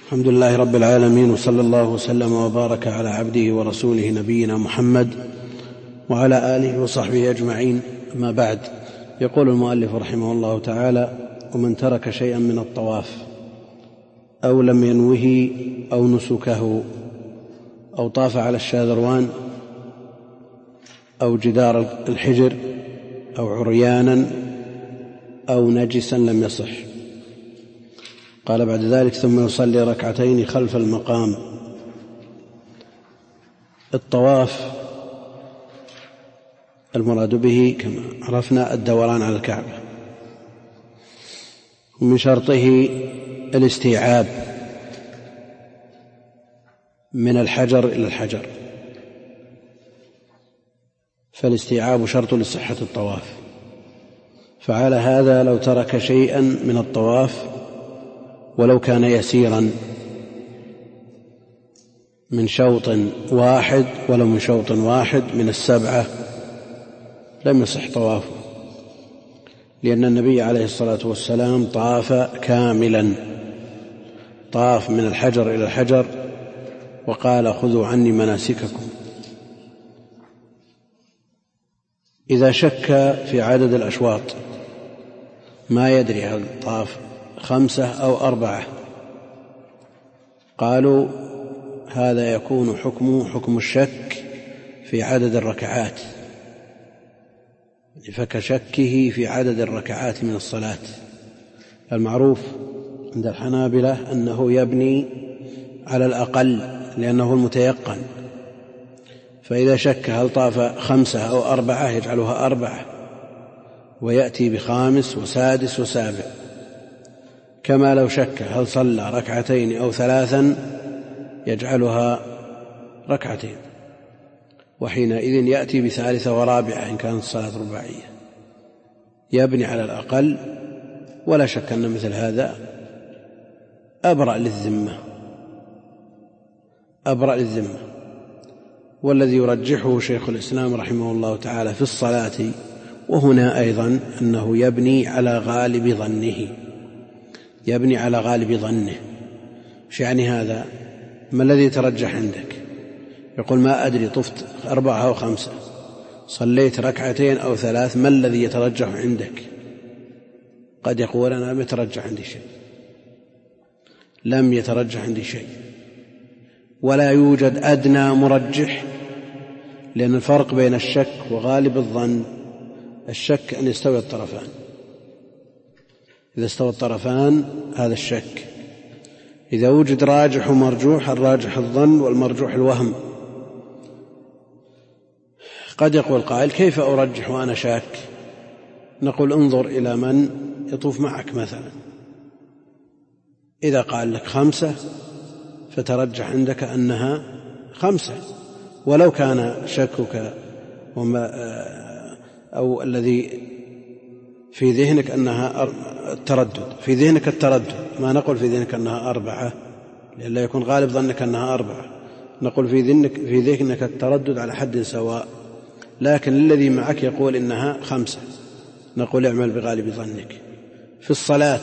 الحمد لله رب العالمين، وصلى الله وسلم وبارك على عبده ورسوله نبينا محمد وعلى آله وصحبه أجمعين. أما بعد، يقول المؤلف رحمه الله تعالى: ومن ترك شيئا من الطواف أو لم ينوه أو نسكه أو طاف على الشاذروان أو جدار الحجر أو عريانا أو نجسا لم يصح. قال بعد ذلك: ثم يصلي ركعتين خلف المقام. الطواف المراد به كما عرفنا الدوران على الكعبة، ومن شرطه الاستيعاب من الحجر إلى الحجر، فالاستيعاب شرط لصحة الطواف. فعلى هذا لو ترك شيئا من الطواف ولو كان يسيرا من شوط واحد ولو من شوط واحد من السبعة لم يصح طوافه، لأن النبي عليه الصلاة والسلام طاف كاملا، طاف من الحجر إلى الحجر وقال: خذوا عني مناسككم. إذا شك في عدد الأشواط ما يدري هل طاف 5 أو 4، قالوا هذا يكون حكم الشك في عدد الركعات، فكشكه في عدد الركعات من الصلاة. المعروف عند الحنابلة أنه يبني على الأقل لأنه المتيقن، فإذا شك هل طاف 5 أو 4 يجعلها 4، ويأتي ب5 و6 و7، كما لو شك هل صلى 2 أو 3 يجعلها 2، وحينئذ يأتي ب3 ورابعة إن كانت الصلاة رباعية، يبني على الأقل. ولا شك أن مثل هذا أبرأ للذمة. والذي يرجحه شيخ الإسلام رحمه الله تعالى في الصلاة وهنا أيضا أنه يبني على غالب ظنه. إيش يعني هذا؟ ما الذي يترجح عندك؟ يقول: ما أدري، طفت 4 أو 5، صليت 2 أو 3، ما الذي يترجح عندك؟ قد يقول: أنا لم يترجح عندي شيء، ولا يوجد أدنى مرجح، لأن الفرق بين الشك وغالب الظن: الشك أن يستوي الطرفان، إذا استوى الطرفان هذا الشك. إذا وجد راجح ومرجوح، الراجح الظن والمرجوح الوهم. قد يقول قائل: كيف أرجح وأنا شاك؟ نقول: انظر إلى من يطوف معك مثلا، إذا قال لك 5 فترجح عندك أنها 5، ولو كان شكك أو الذي في ذهنك أنها التردد، ما نقول في ذهنك أنها 4 لئلا يكون غالب ظنك أنها 4، نقول في ذهنك التردد على حد سواء، لكن الذي معك يقول إنها 5، نقول: اعمل بغالب ظنك. في الصلاة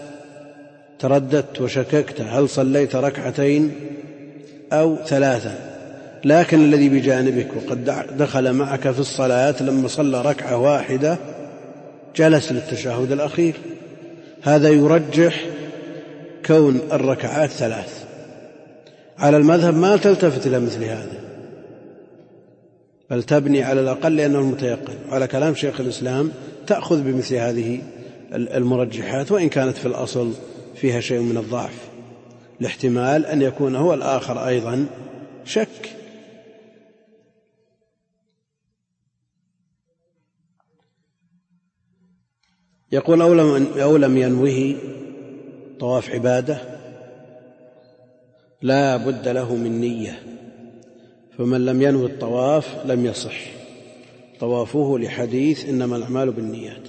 ترددت وشككت هل صليت 2 أو 3، لكن الذي بجانبك وقد دخل معك في الصلاة لما صلى 1 ركعة جلس للتشهد الأخير، هذا يرجح كون الركعات 3. على المذهب ما تلتفت إلى مثل هذا، بل تبني على الأقل لأنه المتيقن. على كلام شيخ الإسلام تأخذ بمثل هذه المرجحات، وإن كانت في الأصل فيها شيء من الضعف، لاحتمال أن يكون هو الآخر أيضا شك. يقول: أو لم ينوه طواف عبادة لا بد له من نية، فمن لم ينوي الطواف لم يصح طوافه، لحديث إنما الأعمال بالنيات.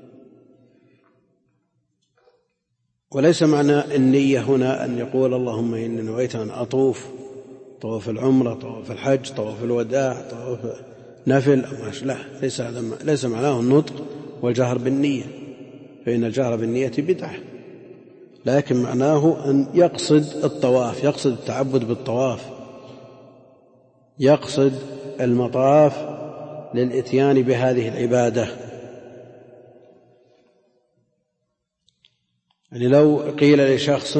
وليس معنى النية هنا أن يقول: اللهم إني نويت أن أطوف طواف العمرة، طواف الحج، طواف الوداع، طواف نفل، لا، ليس معناه النطق والجهر بالنية، فإن الجهر بالنية بدعة، لكن معناه أن يقصد الطواف، يقصد التعبد بالطواف، يقصد المطاف للإتيان بهذه العبادة. يعني لو قيل لشخص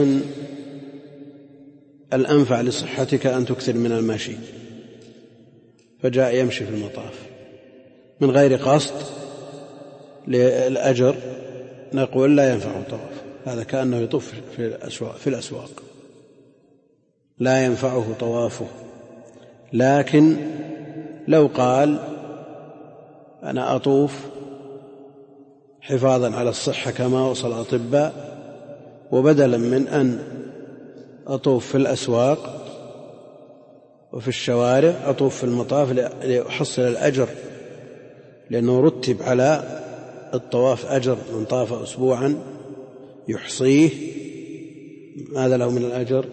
الأنفع لصحتك أن تكثر من المشي، فجاء يمشي في المطاف من غير قصد للأجر، نقول لا ينفعه الطواف، هذا كأنه يطوف في الأسواق، لا ينفعه طوافه. لكن لو قال أنا أطوف حفاظا على الصحة كما وصل الأطباء، وبدلا من أن أطوف في الأسواق وفي الشوارع أطوف في المطاف لأحصل الأجر، لأنه رتب على الطواف أجر، من طاف أسبوعا يحصيه ماذا له من الأجر؟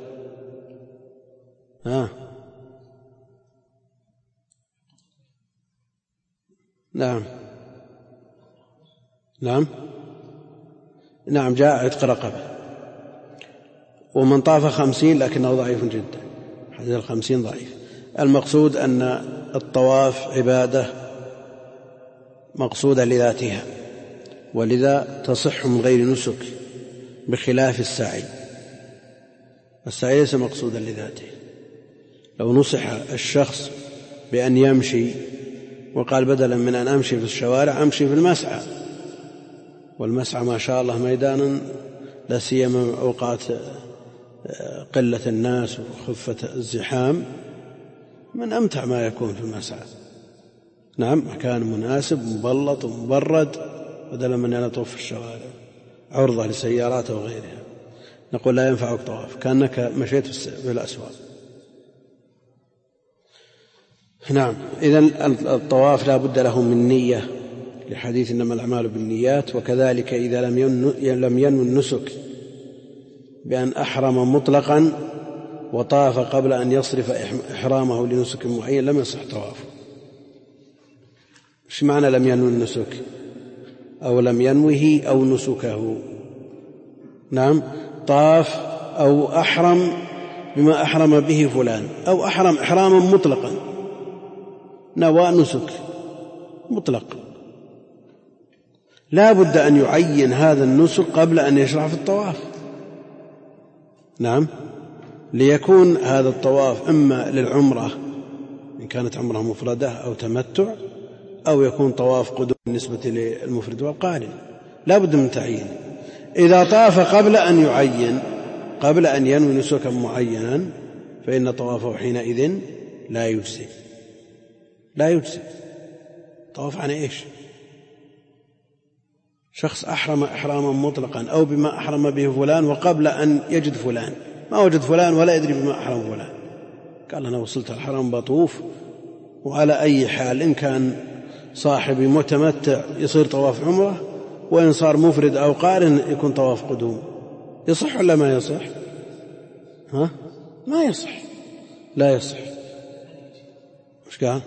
نعم جاء عتق رقبة. ومن طاف 50 لكنه ضعيف جدا، حديث 50 ضعيف. المقصود أن الطواف عبادة مقصودة لذاتها، ولذا تصح من غير نسك، بخلاف السعي. السعي ليس مقصودا لذاته. لو نصح الشخص بأن يمشي وقال بدلا من أن أمشي في الشوارع أمشي في المسعى، والمسعى ما شاء الله ميدان لا سيما أوقات قلة الناس وخفة الزحام، من أمتع ما يكون في المسعى. نعم، مكان مناسب مبلط ومبرد، بدلا من أن يطوف في الشوارع عرضة لسيارات وغيرها. نقول لا ينفعك طواف، كأنك مشيت في الأسواق. نعم، إذن الطواف لا بد له من نية، لحديث إنما الأعمال بالنيات. وكذلك إذا لم ينوي النسك بأن أحرم مطلقا وطاف قبل أن يصرف إحرامه لنسك معين لم يصح طوافه. إيش معنى لم ينوي النسك؟ أو لم ينوه أو نسكه. نعم، طاف أو أحرم بما أحرم به فلان، أو أحرم إحراما مطلقا نوى نسك مطلق، لا بد أن يعين هذا النسك قبل أن يشرع في الطواف. نعم، ليكون هذا الطواف إما للعمرة إن كانت عمرة مفردة أو تمتع، أو يكون طواف قدوم بالنسبة للمفرد والقارن، لا بد من تعيين. إذا طاف قبل أن يعين، قبل أن ينوي نسكا معينا، فإن طوافه حينئذ لا يجزي. لا يجزي. طواف عن إيش؟ شخص أحرم إحراما مطلقا أو بما أحرم به فلان، وقبل أن يجد فلان ما وجد فلان ولا يدري بما أحرم فلان، قال أنا وصلت الحرم بطوف، وعلى أي حال إن كان صاحبي متمتع يصير طواف عمره، وإن صار مفرد أو قارن يكون طواف قدوم. يصح ولا ما يصح؟ ما يصح، لا يصح. مش قال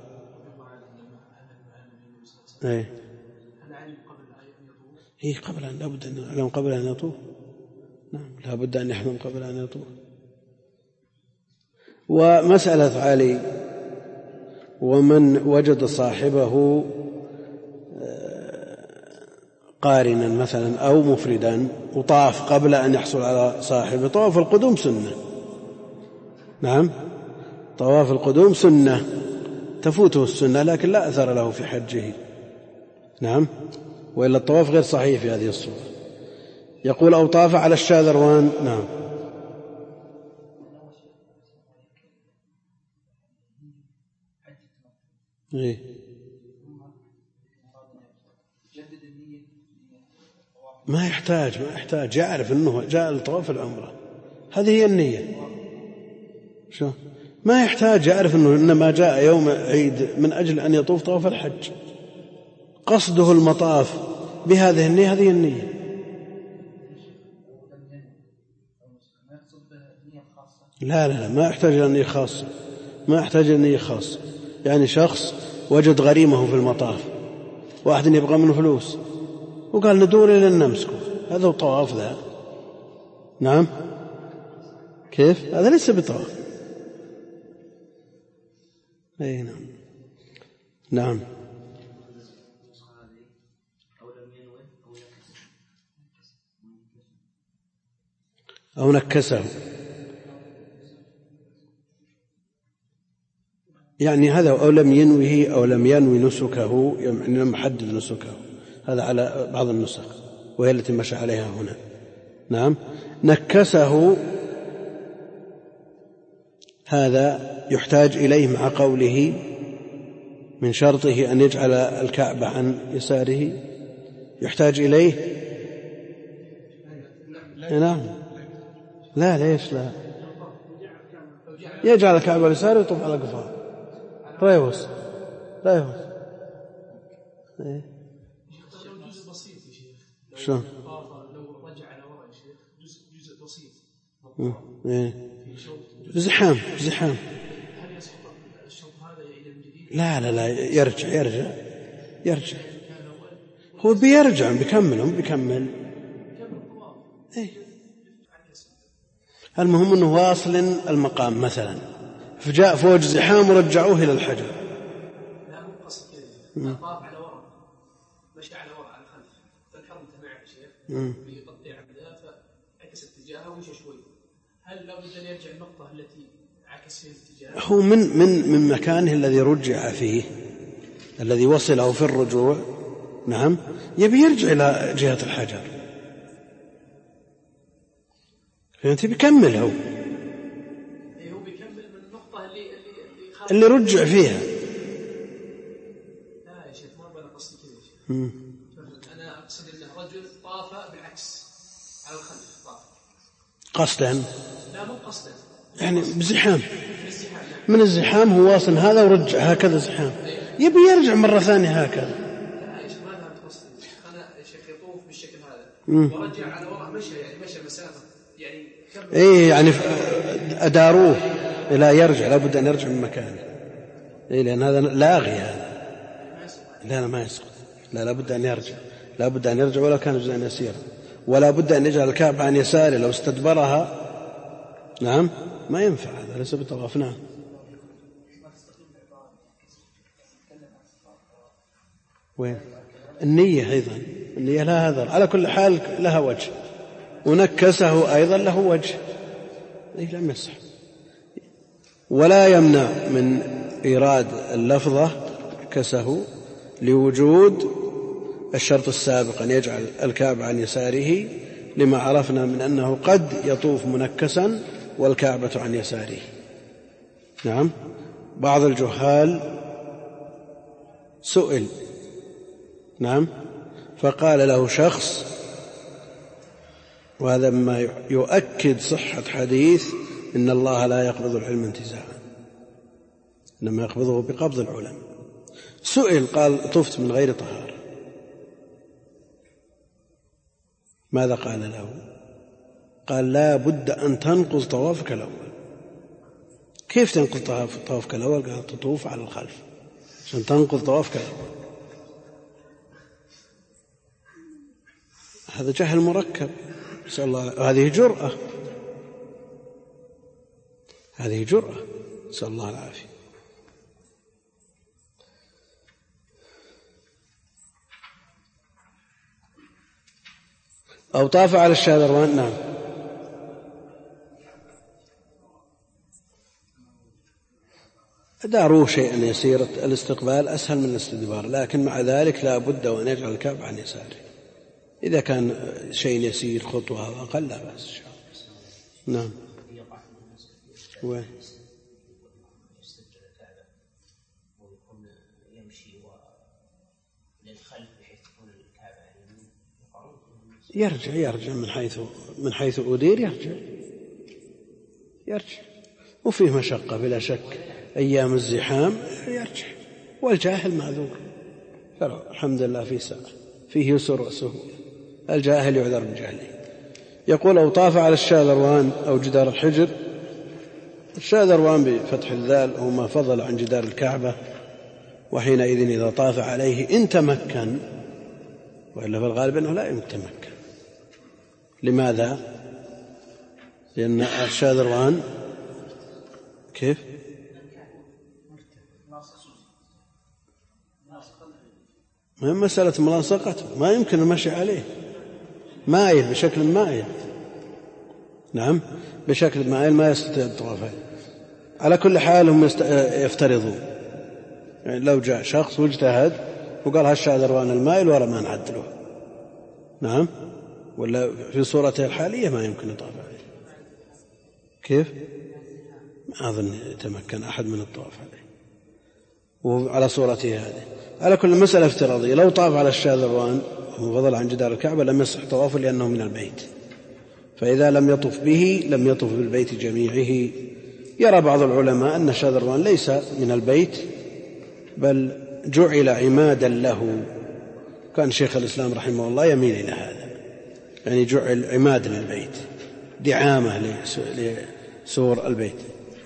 قبل أن لابد أن يعلم قبل أن يطوف. نعم، لابد أن يحلم قبل أن يطوف. ومسألة علي ومن وجد صاحبه قارنا مثلا أو مفردا وطاف قبل أن يحصل على صاحبه، طواف القدوم سنة. نعم، طواف القدوم سنة تفوته السنة، لكن لا أثر له في حجه. نعم، وإلا الطواف غير صحيح في هذه الصورة. يقول أو طاف على الشاذروان. نعم، ما يحتاج يعرف أنه جاء لطواف العمرة، هذه هي النية. شو ما يحتاج يعرف أنه إنما جاء يوم عيد من أجل أن يطوف طواف الحج، قصده المطاف بهذه النية، هذه النية. لا ما يحتاج إلى نية خاصة، ما يحتاج إلى نية خاصة. يعني شخص وجد غريمه في المطاف، واحد يبغى منه فلوس وقال ندور إلى نمسكه، هذا هو طواف ذا. نعم. كيف؟ هذا ليس بطواف. أي نعم. نعم. أو نكسه، يعني هذا أو لم ينوه أو لم ينوي نسكه، يعني لم يحدد نسكه، هذا على بعض النسخ وهي التي مشى عليها هنا. نعم. نكسه هذا يحتاج إليه مع قوله من شرطه أن يجعل الكعبة عن يساره، يحتاج إليه. نعم. لا ليش لا يجعل الكعبة يساره ويطوف على القفار. لا يوصل لا يوصل. جزء بسيط يا شيخ. شلون؟ لو رجع على وراء يا شيخ جزء بسيط. زحام. هل يسقط الشوط هذا إلى من جديد؟ لا يرجع. هو بيكمل. إيه؟ المهم أنه واصل المقام مثلا، فجاء فوج زحام ورجعوه إلى الحجر. لا مو قصد كذا، طاف على وراء، مشى على وراء على الخلف، فالحرم معه يا شيخ بيقطع عبده فعكس اتجاهه ومشى شوي. هل لابد أن يرجع النقطة التي عكس فيها الاتجاه؟ هو من مكانه الذي رجع فيه، الذي وصله في الرجوع. نعم. يبي يرجع إلى جهة الحجر، فأنت بيكمل. هو بيكمل من النقطة اللي رجع فيها. لا يا شيخ ما أنا قصدي كذا يا شيخ. أنا أقصد أن رجل طاف بالعكس على الخلف، طاف قصدا. لا مو قصدا، يعني بزحام، من الزحام هو واصل هذا ورجع هكذا زحام، يبي يرجع مرة ثانية هكذا. لا يا شيخ ما فهمت قصدي. أنا يا شيخ يطوف بالشكل هذا ورجع على وراء، مشى مسافة يعني إيه يعني أداروه إلى يرجع، لابد أن يرجع من مكانه. إيه لأن هذا لاغي هذا. لا ما يسقط. لا لابد أن يرجع ولا كان جزءا يسيرا، ولا بد أن يجعل الكعبة عن يساره. لو استدبرها نعم ما ينفع، هذا ليس بطواف. نعم. وين النية؟ أيضا النية لها هذا، على كل حال لها وجه، ونكسه أيضا له وجه. لم يصح. ولا يمنع من إيراد اللفظة كسه لوجود الشرط السابق أن يجعل الكعبة عن يساره، لما عرفنا من أنه قد يطوف منكسا والكعبة عن يساره. نعم. بعض الجهال سئل، نعم، فقال له شخص، وهذا مما يؤكد صحة حديث إن الله لا يقبض العلم انتزاعا، إنما يقبضه بقبض العلم. سئل قال طفت من غير طهارة، ماذا قال له؟ قال لا بد أن تنقض طوافك الأول. كيف تنقض طوافك الأول؟ قال تطوف على الخلف عشان تنقض طوافك الأول. هذا جهل مركب، نسأل الله. هذه جرأة، نسأل الله العافية. أو طاف على الشاذروان. نعم. داروه شيئا يسير، الاستقبال أسهل من الاستدبار، لكن مع ذلك لا بد وأن يجعل الكعبة عن يساره. إذا كان شيء يسير خطوة أو أقل لا بأس إن شاء الله. نعم. وين؟ يرجع من حيث أدير، يرجع وفيه مشقة بلا شك، أيام الزحام يرجع، والجاهل معذور، الحمد لله في ساعة فيه يسر وسهولة، الجاهل يعذر بجهله. يقول أو طاف على الشاذروان أو جدار الحجر. الشاذروان بفتح الذال هو ما فضل عن جدار الكعبة، وحينئذ إذا طاف عليه إن تمكن، وإلا في الغالب أنه لا يتمكن. لماذا؟ لأن الشاذروان كيف؟ ما هي مسألة ملاصقته، ما يمكن المشي عليه، مائل بشكل مائل. نعم بشكل مائل ما يستطيع الطواف عليه. على كل حال هم يفترضون، يعني لو جاء شخص واجتهد وقال هالشاذروان المائل ولا ما نعدله، نعم، ولا في صورته الحالية ما يمكن يطاف عليه. كيف؟ ما أظن يتمكن أحد من الطواف عليه وعلى صورته هذه. على كل مسألة افتراضية، لو طاف على الشاذروان وفضل عن جدار الكعبة لم يصح طوافه لأنه من البيت، فإذا لم يطف به لم يطف بالبيت جميعه. يرى بعض العلماء أن الشاذروان ليس من البيت بل جعل عمادا له، كان شيخ الإسلام رحمه الله يميل إلى هذا، يعني جعل عماد للبيت، دعامة لسور البيت.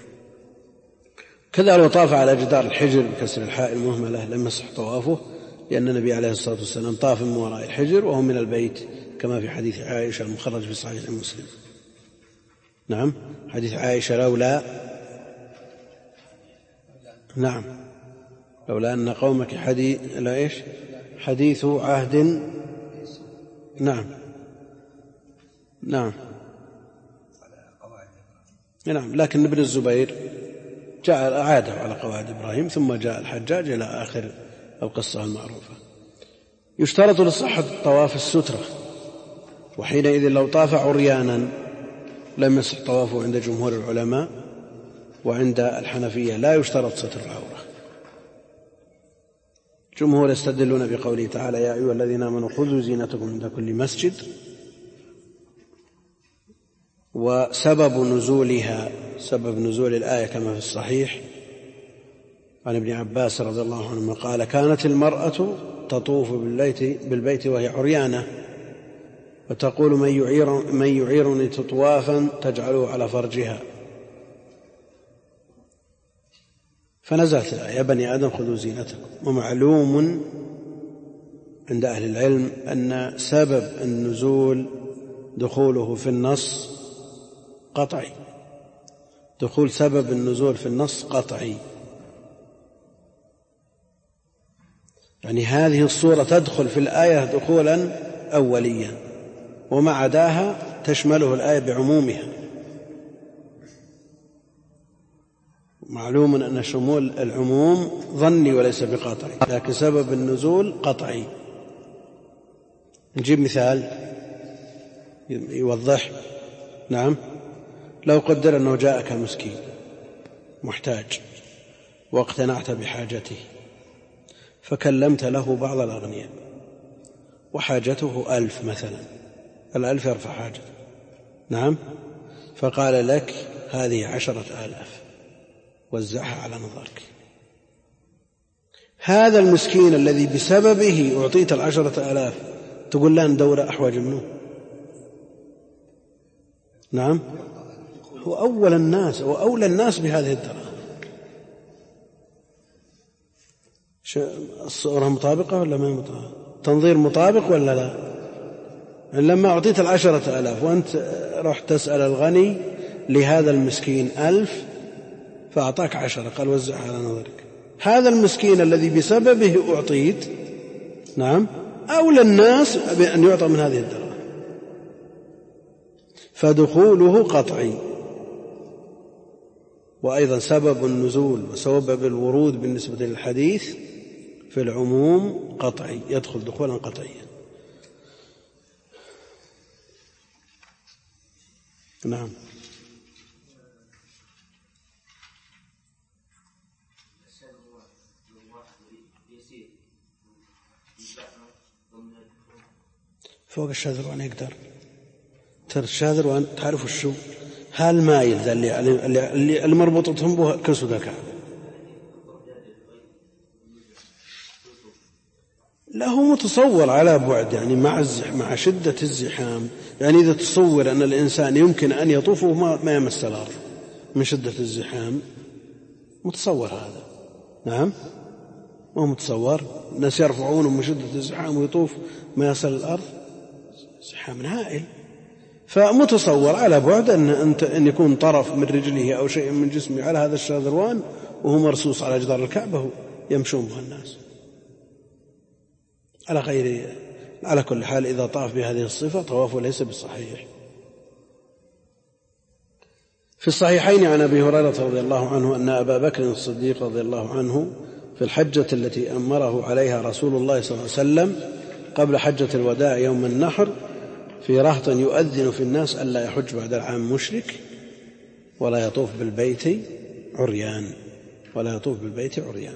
كذا لو طاف على جدار الحجر بكسر الحاء المهملة لم يصح طوافه، لأن النبي عليه الصلاة والسلام طاف من وراء الحجر وهو من البيت، كما في حديث عائشة المخرج في صحيح مسلم. نعم حديث عائشة لولا أن قومك حديث عهد. نعم لكن ابن الزبير عاده على قواعد إبراهيم، ثم جاء الحجاج إلى آخر القصة المعروفة. يشترط لصحة الطواف السترة، وحينئذ لو طاف عريانا لم يصح طوافه عند جمهور العلماء، وعند الحنفية لا يشترط ستر العورة. جمهور يستدلون بقوله تعالى يا أيها الذين آمنوا خذوا زينتكم عند كل مسجد، وسبب نزولها سبب نزول الآية كما في الصحيح عن ابن عباس رضي الله عنهما قال كانت المرأة تطوف بالبيت وهي عريانة وتقول من يعيرني تطوافا تجعله على فرجها، فنزلت الآية يا بني آدم خذوا زينتكم. ومعلوم عند أهل العلم أن سبب النزول دخوله في النص قطعي، دخول سبب النزول في النص قطعي، يعني هذه الصورة تدخل في الآية دخولا أوليا، وما عداها تشمله الآية بعمومها. معلوم أن شمول العموم ظني وليس بقطعي، لكن سبب النزول قطعي. نجيب مثال يوضح. نعم لو قدر أنه جاءك مسكين محتاج واقتنعت بحاجته فكلمت له بعض الأغنياء وحاجته 1000 مثلا، 1000 يرفع حاجته، نعم، فقال لك هذه 10,000 وزعها على نظرك. هذا المسكين الذي بسببه أعطيت 10,000 تقول لا ندور أحوج منه؟ نعم هو أولى الناس بهذه الدراهم. الصورة مطابقة ولا ما مطابقة؟ تنظير مطابق ولا لا؟ لما أعطيت 10,000 وأنت رحت تسأل الغني لهذا المسكين 1000 فأعطاك 10 قال وزعها على نظرك، هذا المسكين الذي بسببه أعطيت، نعم، أولى الناس بأن يعطى من هذه الدراهم، فدخوله قطعي. وأيضا سبب النزول وسبب الورود بالنسبة للحديث في العموم قطعي، يدخل دخولا قطعيا. نعم فوق الشاذروان يقدر ترى الشاذروان تعرف الشو هالمايل ذا اللي مربوطتهم به كسود الكعبة له متصور على بعد، يعني مع شدة الزحام، يعني إذا تصور أن الإنسان يمكن أن يطوفه ما يمس الأرض من شدة الزحام، متصور هذا؟ نعم ما متصور. الناس يرفعونه من شدة الزحام ويطوف ما يصل الأرض، زحام هائل. فمتصور على بعد أن يكون طرف من رجله أو شيء من جسمه على هذا الشاذروان وهو مرصوص على جدار الكعبة يمشون به الناس على كل حال. إذا طاف بهذه الصفة طوافه ليس بالصحيح. في الصحيحين عن أبي هريرة رضي الله عنه أن أبا بكر الصديق رضي الله عنه في الحجة التي أمره عليها رسول الله صلى الله عليه وسلم قبل حجة الوداع يوم النحر في رهط يؤذن في الناس ألا يحج بعد العام مشرك ولا يطوف بالبيت عريان.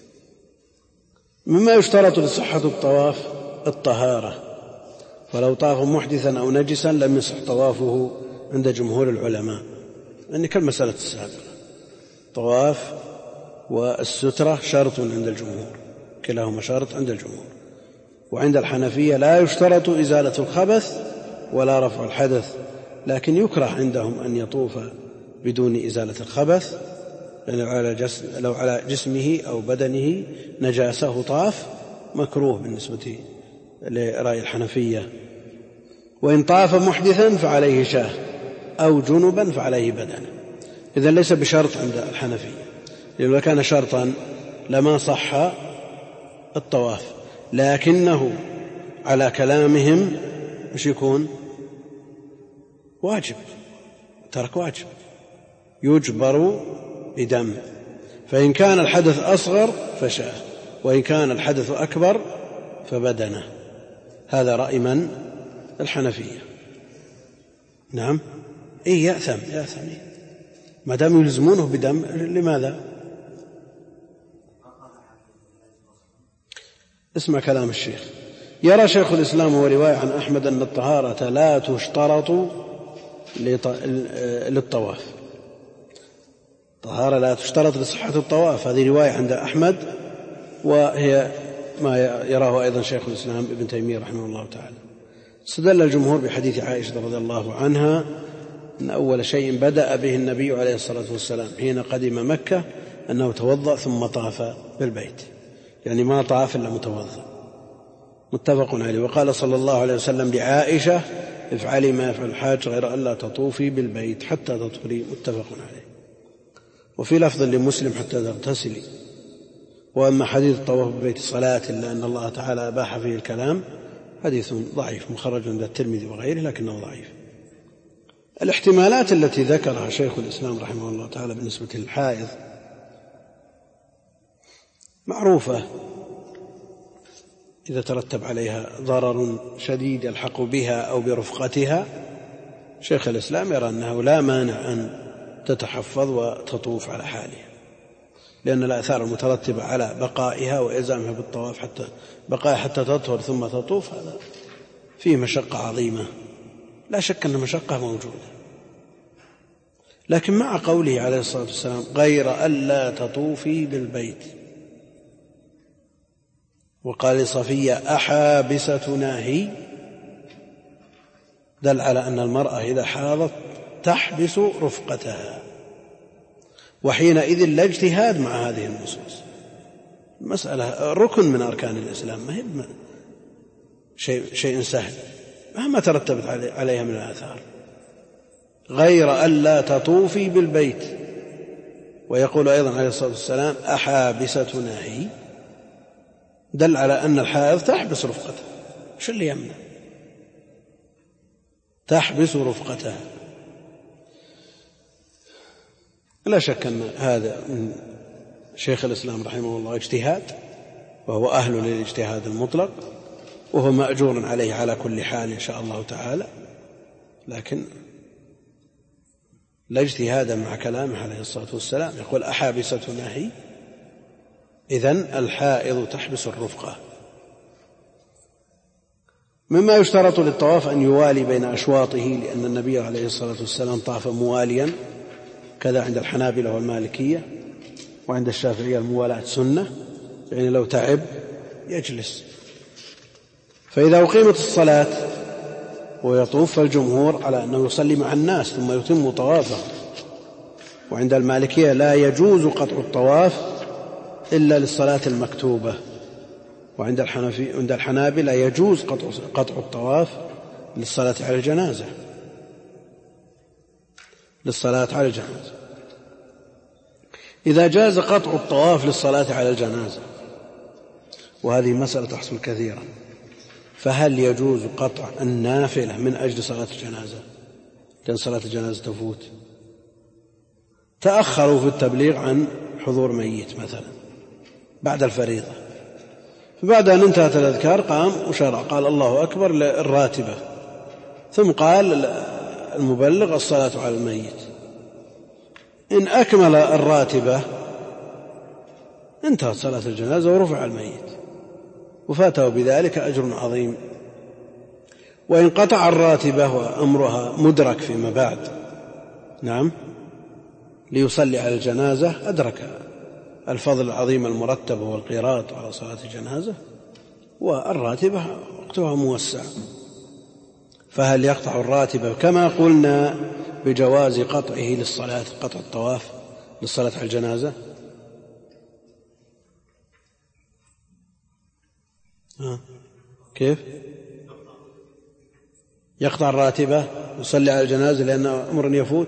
مما يشترط لصحة الطواف الطهارة، فلو طاف محدثا أو نجسا لم يصح طوافه عند جمهور العلماء، يعني كالمسألة السابقة. طواف والسترة شرط عند الجمهور، كلاهما شرط عند الجمهور. وعند الحنفية لا يشترط إزالة الخبث ولا رفع الحدث، لكن يكره عندهم أن يطوف بدون إزالة الخبث، لأن لو على جسمه أو بدنه نجاسة طاف مكروه بالنسبة لرأي الحنفية. وإن طاف محدثا فعليه شاه أو جنبا فعليه بدنه. إذن ليس بشرط عند الحنفية، لأنه لو كان شرطا لما صح الطواف، لكنه على كلامهم مش يكون واجب، ترك واجب يجبر بدم. فإن كان الحدث أصغر فشاه، وإن كان الحدث أكبر فبدنه. هذا رأي من؟ الحنفية. نعم يأثم ما دام يلزمونه بدم. لماذا؟ اسمع كلام الشيخ. يرى شيخ الإسلام ورواية عن أحمد أن الطهارة لا تشترط للطواف. طهارة لا تشترط لصحة الطواف، هذه رواية عند أحمد، وهي ما يراه أيضا شيخ الإسلام ابن تيمية رحمه الله تعالى. استدل الجمهور بحديث عائشة رضي الله عنها أن أول شيء بدأ به النبي عليه الصلاة والسلام حين قدم مكة أنه توضأ ثم طاف بالبيت، يعني ما طاف إلا متوضأ، متفق عليه. وقال صلى الله عليه وسلم لعائشة افعلي ما يفعل الحاج غير ألا تطوفي بالبيت حتى تطهري، متفق عليه. وفي لفظ لمسلم حتى تغتسلي. وأما حديث الطواف بالبيت صلاة إلا أن الله تعالى أباح فيه الكلام حديث ضعيف مخرج عند الترمذي وغيره لكنه ضعيف. الاحتمالات التي ذكرها شيخ الإسلام رحمه الله تعالى بالنسبة للحائض معروفة، إذا ترتب عليها ضرر شديد يلحق بها أو برفقتها شيخ الإسلام يرى أنه لا مانع أن تتحفظ وتطوف على حالها، لأن الآثار المترتبة على بقائها وإلزامها بالطواف حتى بقائها حتى تطهر ثم تطوف هذا فيه مشقة عظيمة، لا شك أن مشقة موجودة. لكن مع قوله عليه الصلاة والسلام غير ألا تطوفي بالبيت، وقال لصفية أحابستنا هي، دل على أن المرأة إذا حاضت تحبس رفقتها، وحينئذ لا اجتهاد مع هذه النصوص. المسألة ركن من أركان الإسلام، ما هي شيء سهل مهما ترتبت عليها من الآثار. غير ألا تطوفي بالبيت. ويقول أيضا عليه الصلاة والسلام أحابستنا هي، دل على أن الحائض تحبس رفقتها. شو اللي يمنع؟ تحبس رفقتها. لا شك أن هذا من شيخ الإسلام رحمه الله اجتهاد، وهو أهل للاجتهاد المطلق، وهو مأجور عليه على كل حال إن شاء الله تعالى، لكن لا اجتهاد مع كلامه عليه الصلاة والسلام. يقول أحابستنا هي، إذن الحائض تحبس الرفقة. مما يشترط للطواف أن يوالي بين أشواطه، لأن النبي عليه الصلاة والسلام طاف مواليا، كذا عند الحنابلة والمالكية، وعند الشافعية الموالاة سنة، يعني لو تعب يجلس. فإذا أقيمت الصلاة ويطوف فالجمهور على أنه يصلي مع الناس ثم يتم طوافه. وعند المالكية لا يجوز قطع الطواف إلا للصلاة المكتوبة. وعند الحنابلة يجوز قطع الطواف للصلاة على الجنازة، للصلاة على الجنازة. إذا جاز قطع الطواف للصلاة على الجنازة، وهذه مسألة تحصل كثيرا، فهل يجوز قطع النافلة من أجل صلاة الجنازة؟ لأن صلاة الجنازة تفوت، تأخروا في التبليغ عن حضور ميت مثلا بعد الفريضة، فبعد أن انتهت الأذكار قام وشرع قال الله أكبر للراتبة، ثم قال المبلغ الصلاة على الميت. إن أكمل الراتبة انتهت صلاة الجنازة ورفع الميت وفاته بذلك أجر عظيم. وإن قطع الراتبة وأمرها مدرك فيما بعد، نعم، ليصلي على الجنازة أدرك الفضل العظيم المرتب والقيراط على صلاة الجنازة، والراتبة وقتها موسع. فهل يقطع الراتبة كما قلنا بجواز قطعه للصلاة، قطع الطواف للصلاة على الجنازة؟ كيف يقطع الراتبة يصلي على الجنازة لأنه أمر يفوت؟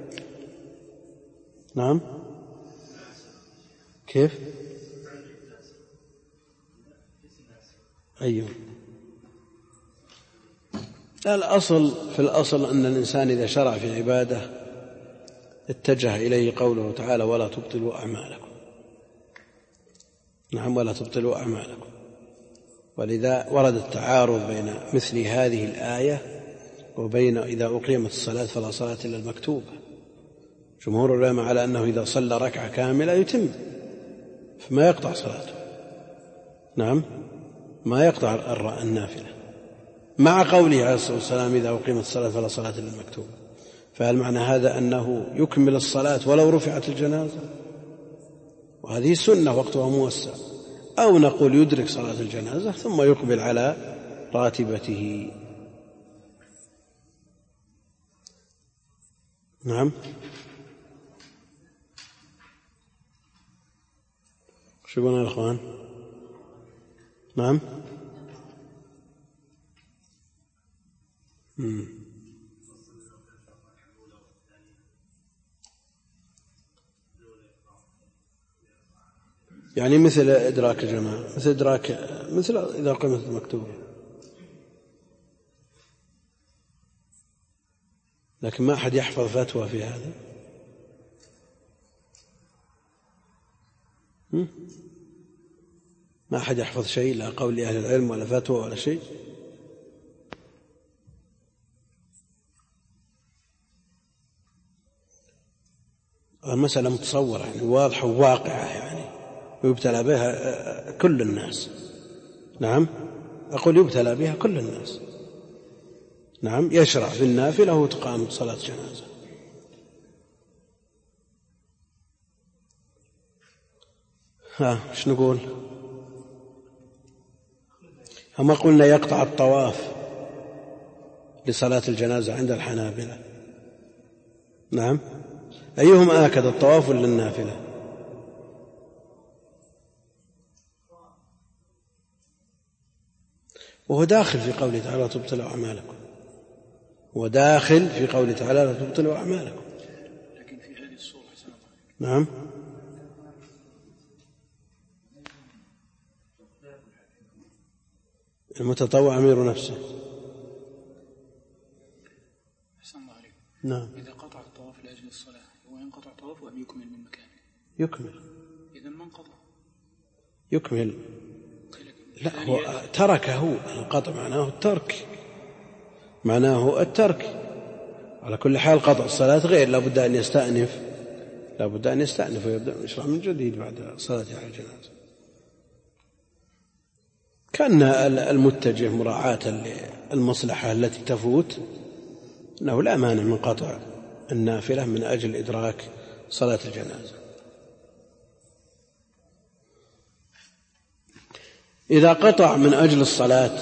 نعم، كيف؟ أيوه، في الأصل أن الإنسان إذا شرع في عبادة اتجه إليه قوله تعالى ولا تبطلوا أعمالكم. نعم، ولا تبطلوا أعمالكم. ولذا ورد التعارض بين مثل هذه الآية وبين إذا أقيمت الصلاة فلا صلاة إلا المكتوبة. جمهور العلماء على أنه إذا صلى ركعة كاملة يتم، فما يقطع صلاته. نعم، ما يقطع النافلة، مع قوله عليه الصلاة والسلام إذا أقيمت الصلاة فلا صلاة إلا المكتوبة. فهل معنى هذا أنه يكمل الصلاة ولو رفعت الجنازة؟ وهذه سنة وقتها موسع. أو نقول يدرك صلاة الجنازة ثم يقبل على راتبته. نعم، شو يقولون يا أخوان؟ نعم، يعني مثل إدراك الجماعة، مثل إذا قمت المكتوبة، لكن ما أحد يحفظ فتوى في هذا. ما أحد يحفظ شيء، لا قول أهل العلم ولا فتوى ولا شيء. المسألة متصورة يعني واضحة وواقعة يعني، ويبتلى بها كل الناس. نعم، أقول يبتلى بها كل الناس. نعم، يشرع في النافلة وتقام صلاة جنازة. ايش نقول؟ أما قلنا يقطع الطواف لصلاة الجنازة عند الحنابلة. نعم، أيهم آكد، الطواف ولا النافلة؟ وهو داخل في قوله تعالى لا تبطلوا أعمالكم، وداخل في قوله تعالى لا تبطلوا أعمالكم. لكن في هذه الصورة. نعم، المتطوع أمير نفسه. أحسن الله عليكم. نعم، إذا قطع الطواف لأجل الصلاة هو ينقطع طواف أم يكمل من مكانه؟ يكمل. إذا ما انقطع يكمل. لا، هو تركه. القطع معناه الترك، معناه الترك. على كل حال قطع الصلاة غير، لابد أن يستأنف ويبدأ يشرع من جديد بعد صلاة على الجنازة. كان المتجه مراعاة للمصلحة التي تفوت أنه لا مانع من قطع النافلة من أجل إدراك صلاة الجنازة. إذا قطع من أجل الصلاة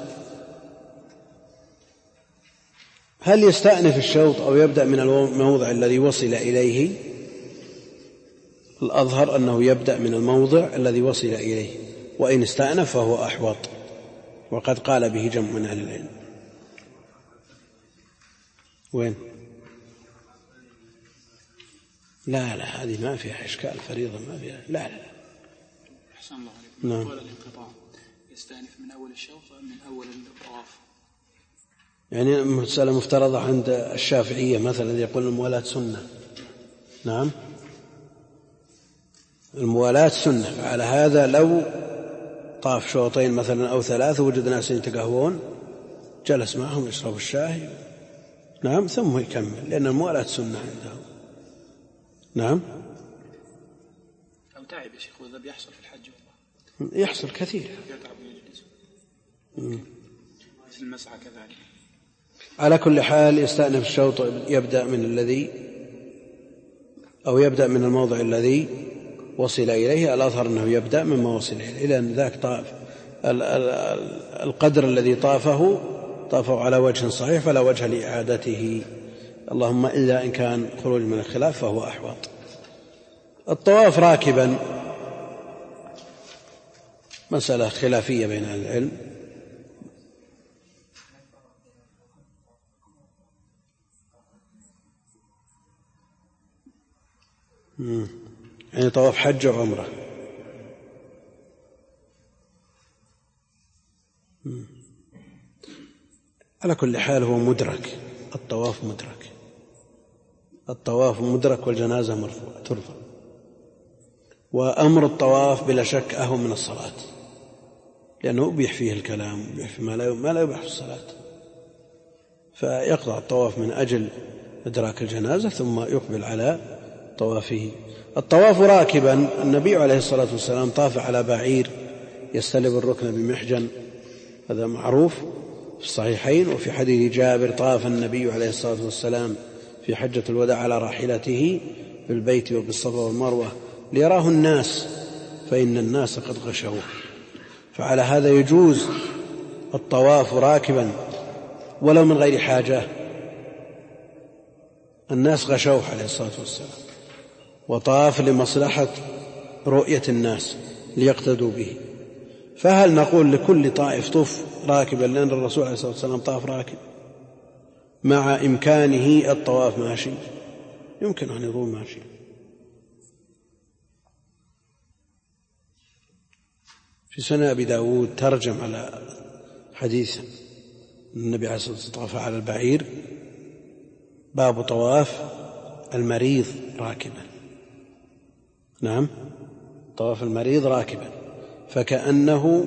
هل يستأنف الشوط أو يبدأ من الموضع الذي وصل إليه؟ الأظهر أنه يبدأ من الموضع الذي وصل إليه، وإن استأنف فهو أحوط، وقد قال به جمع من أهل العلم. وين؟ لا هذه ما فيها إشكال، فريضة ما فيها. لا أحسن الله عليكم. نعم. قال الانقطاع يستأنف من أول الشوط أم من أول الطواف؟ يعني مسألة مفترضة عند الشافعية مثلا يقول الموالاة سنة. نعم، الموالاة سنة. فعلى هذا لو طاف شوطين مثلا أو 3 وجد ناس يتقهوون جلس معهم يشرب الشاي، نعم، ثم يكمل، لأن الموالاة سنة عندهم. نعم. أو تعب يا شيخ، وإذا بيحصل في الحج والله يحصل كثير. يتعب ويجلس في المسعى كذلك. على كل حال يستأنف الشوط، يبدأ من الموضع الذي وصل إليه. الأظهر أنه يبدأ مما وصل إليه، لأن ذاك طاف القدر الذي طافه على وجه صحيح فلا وجه لإعادته، اللهم إلا إن كان خروج من الخلاف فهو أحوط. الطواف راكبا مسألة خلافية بين أهل العلم. يعني طواف حج وعمرة. على كل حال هو مدرك، الطواف مدرك والجنازة ترفع. وأمر الطواف بلا شك أهون من الصلاة، لأنه أبيح فيه الكلام، أبيح فيه ما لا يبيح في الصلاة. فيقطع الطواف من أجل إدراك الجنازة ثم يقبل على طوافه. الطواف راكبا، النبي عليه الصلاة والسلام طاف على بعير يستلب الركن بمحجن، هذا معروف في الصحيحين. وفي حديث جابر طاف النبي عليه الصلاة والسلام في حجة الوداع على راحلته بالبيت وبالصفا والمروة ليراه الناس فإن الناس قد غشوه. فعلى هذا يجوز الطواف راكبا ولو من غير حاجة. الناس غشوه عليه الصلاة والسلام وطاف لمصلحة رؤية الناس ليقتدوا به. فهل نقول لكل طائف طف راكبا لأن الرسول عليه الصلاة والسلام طاف راكب مع إمكانه الطواف ماشي؟ يمكن أن يطوف ماشي. في سنن أبي داود ترجم على حديث النبي عليه الصلاة والسلام طاف على البعير، باب طواف المريض راكبا. نعم، طواف المريض راكبا، فكأنه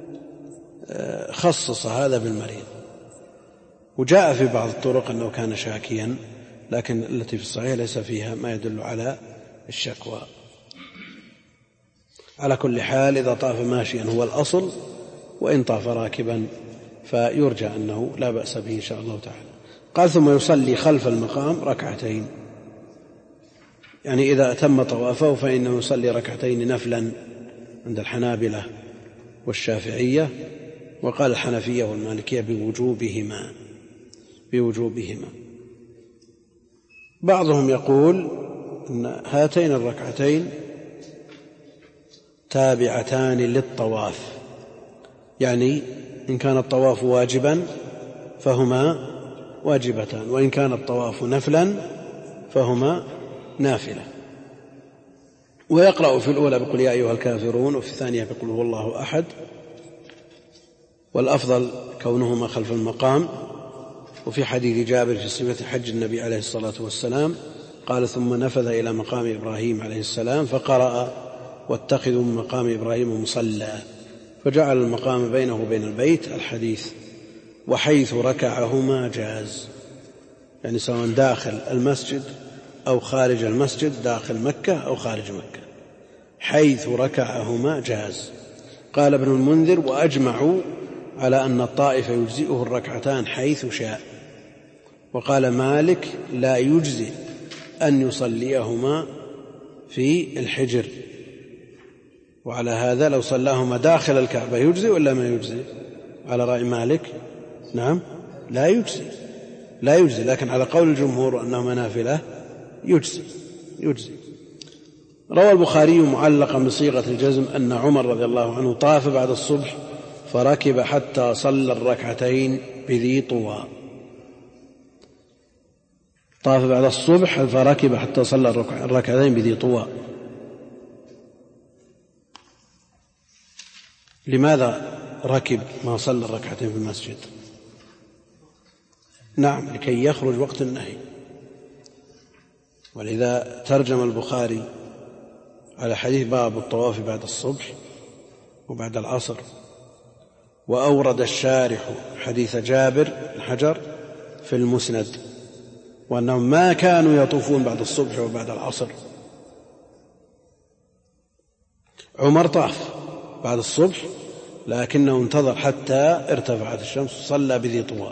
خصص هذا بالمريض. وجاء في بعض الطرق أنه كان شاكيا، لكن التي في الصحيح ليس فيها ما يدل على الشكوى. على كل حال إذا طاف ماشيا هو الأصل، وإن طاف راكبا فيرجى أنه لا بأس به إن شاء الله تعالى. قال ثم يصلي خلف المقام ركعتين، يعني إذا أتم طوافه فإنه يصلي ركعتين نفلا عند الحنابلة والشافعية، وقال الحنفية والمالكية بوجوبهما. بعضهم يقول أن هاتين الركعتين تابعتان للطواف، يعني إن كان الطواف واجبا فهما واجبتان، وإن كان الطواف نفلا فهما نافلة. ويقرأ في الأولى بقل يا أيها الكافرون، وفي الثانية بقل هو الله أحد، والأفضل كونهما خلف المقام. وفي حديث جابر في صفة حج النبي عليه الصلاة والسلام قال ثم نفذ إلى مقام إبراهيم عليه السلام فقرأ واتخذوا من مقام إبراهيم مصلى، فجعل المقام بينه وبين البيت الحديث. وحيث ركعهما جاز، يعني سواء داخل المسجد أو خارج المسجد، داخل مكة أو خارج مكة، حيث ركعهما جاز. قال ابن المنذر وأجمعوا على أن الطائف يجزئه الركعتان حيث شاء. وقال مالك لا يجزئ أن يصليهما في الحجر، وعلى هذا لو صلاهما داخل الكعبة يجزئ ولا ما يجزئ؟ على رأي مالك نعم لا يجزئ، لكن على قول الجمهور أنهما نافلة يجزئ. روى البخاري معلقا بصيغة الجزم أن عمر رضي الله عنه طاف بعد الصبح فركب حتى صلى الركعتين بذي طوى. طاف بعد الصبح فركب حتى صلى الركعتين بذي طوى. لماذا ركب ما صلى الركعتين في المسجد؟ نعم، لكي يخرج وقت النهي. ولذا ترجم البخاري على حديث باب الطواف بعد الصبح وبعد العصر، وأورد الشارح حديث جابر بن حجر في المسند، وأنهم ما كانوا يطوفون بعد الصبح وبعد العصر. عمر طاف بعد الصبح لكنه انتظر حتى ارتفعت الشمس وصلى بذي طوى.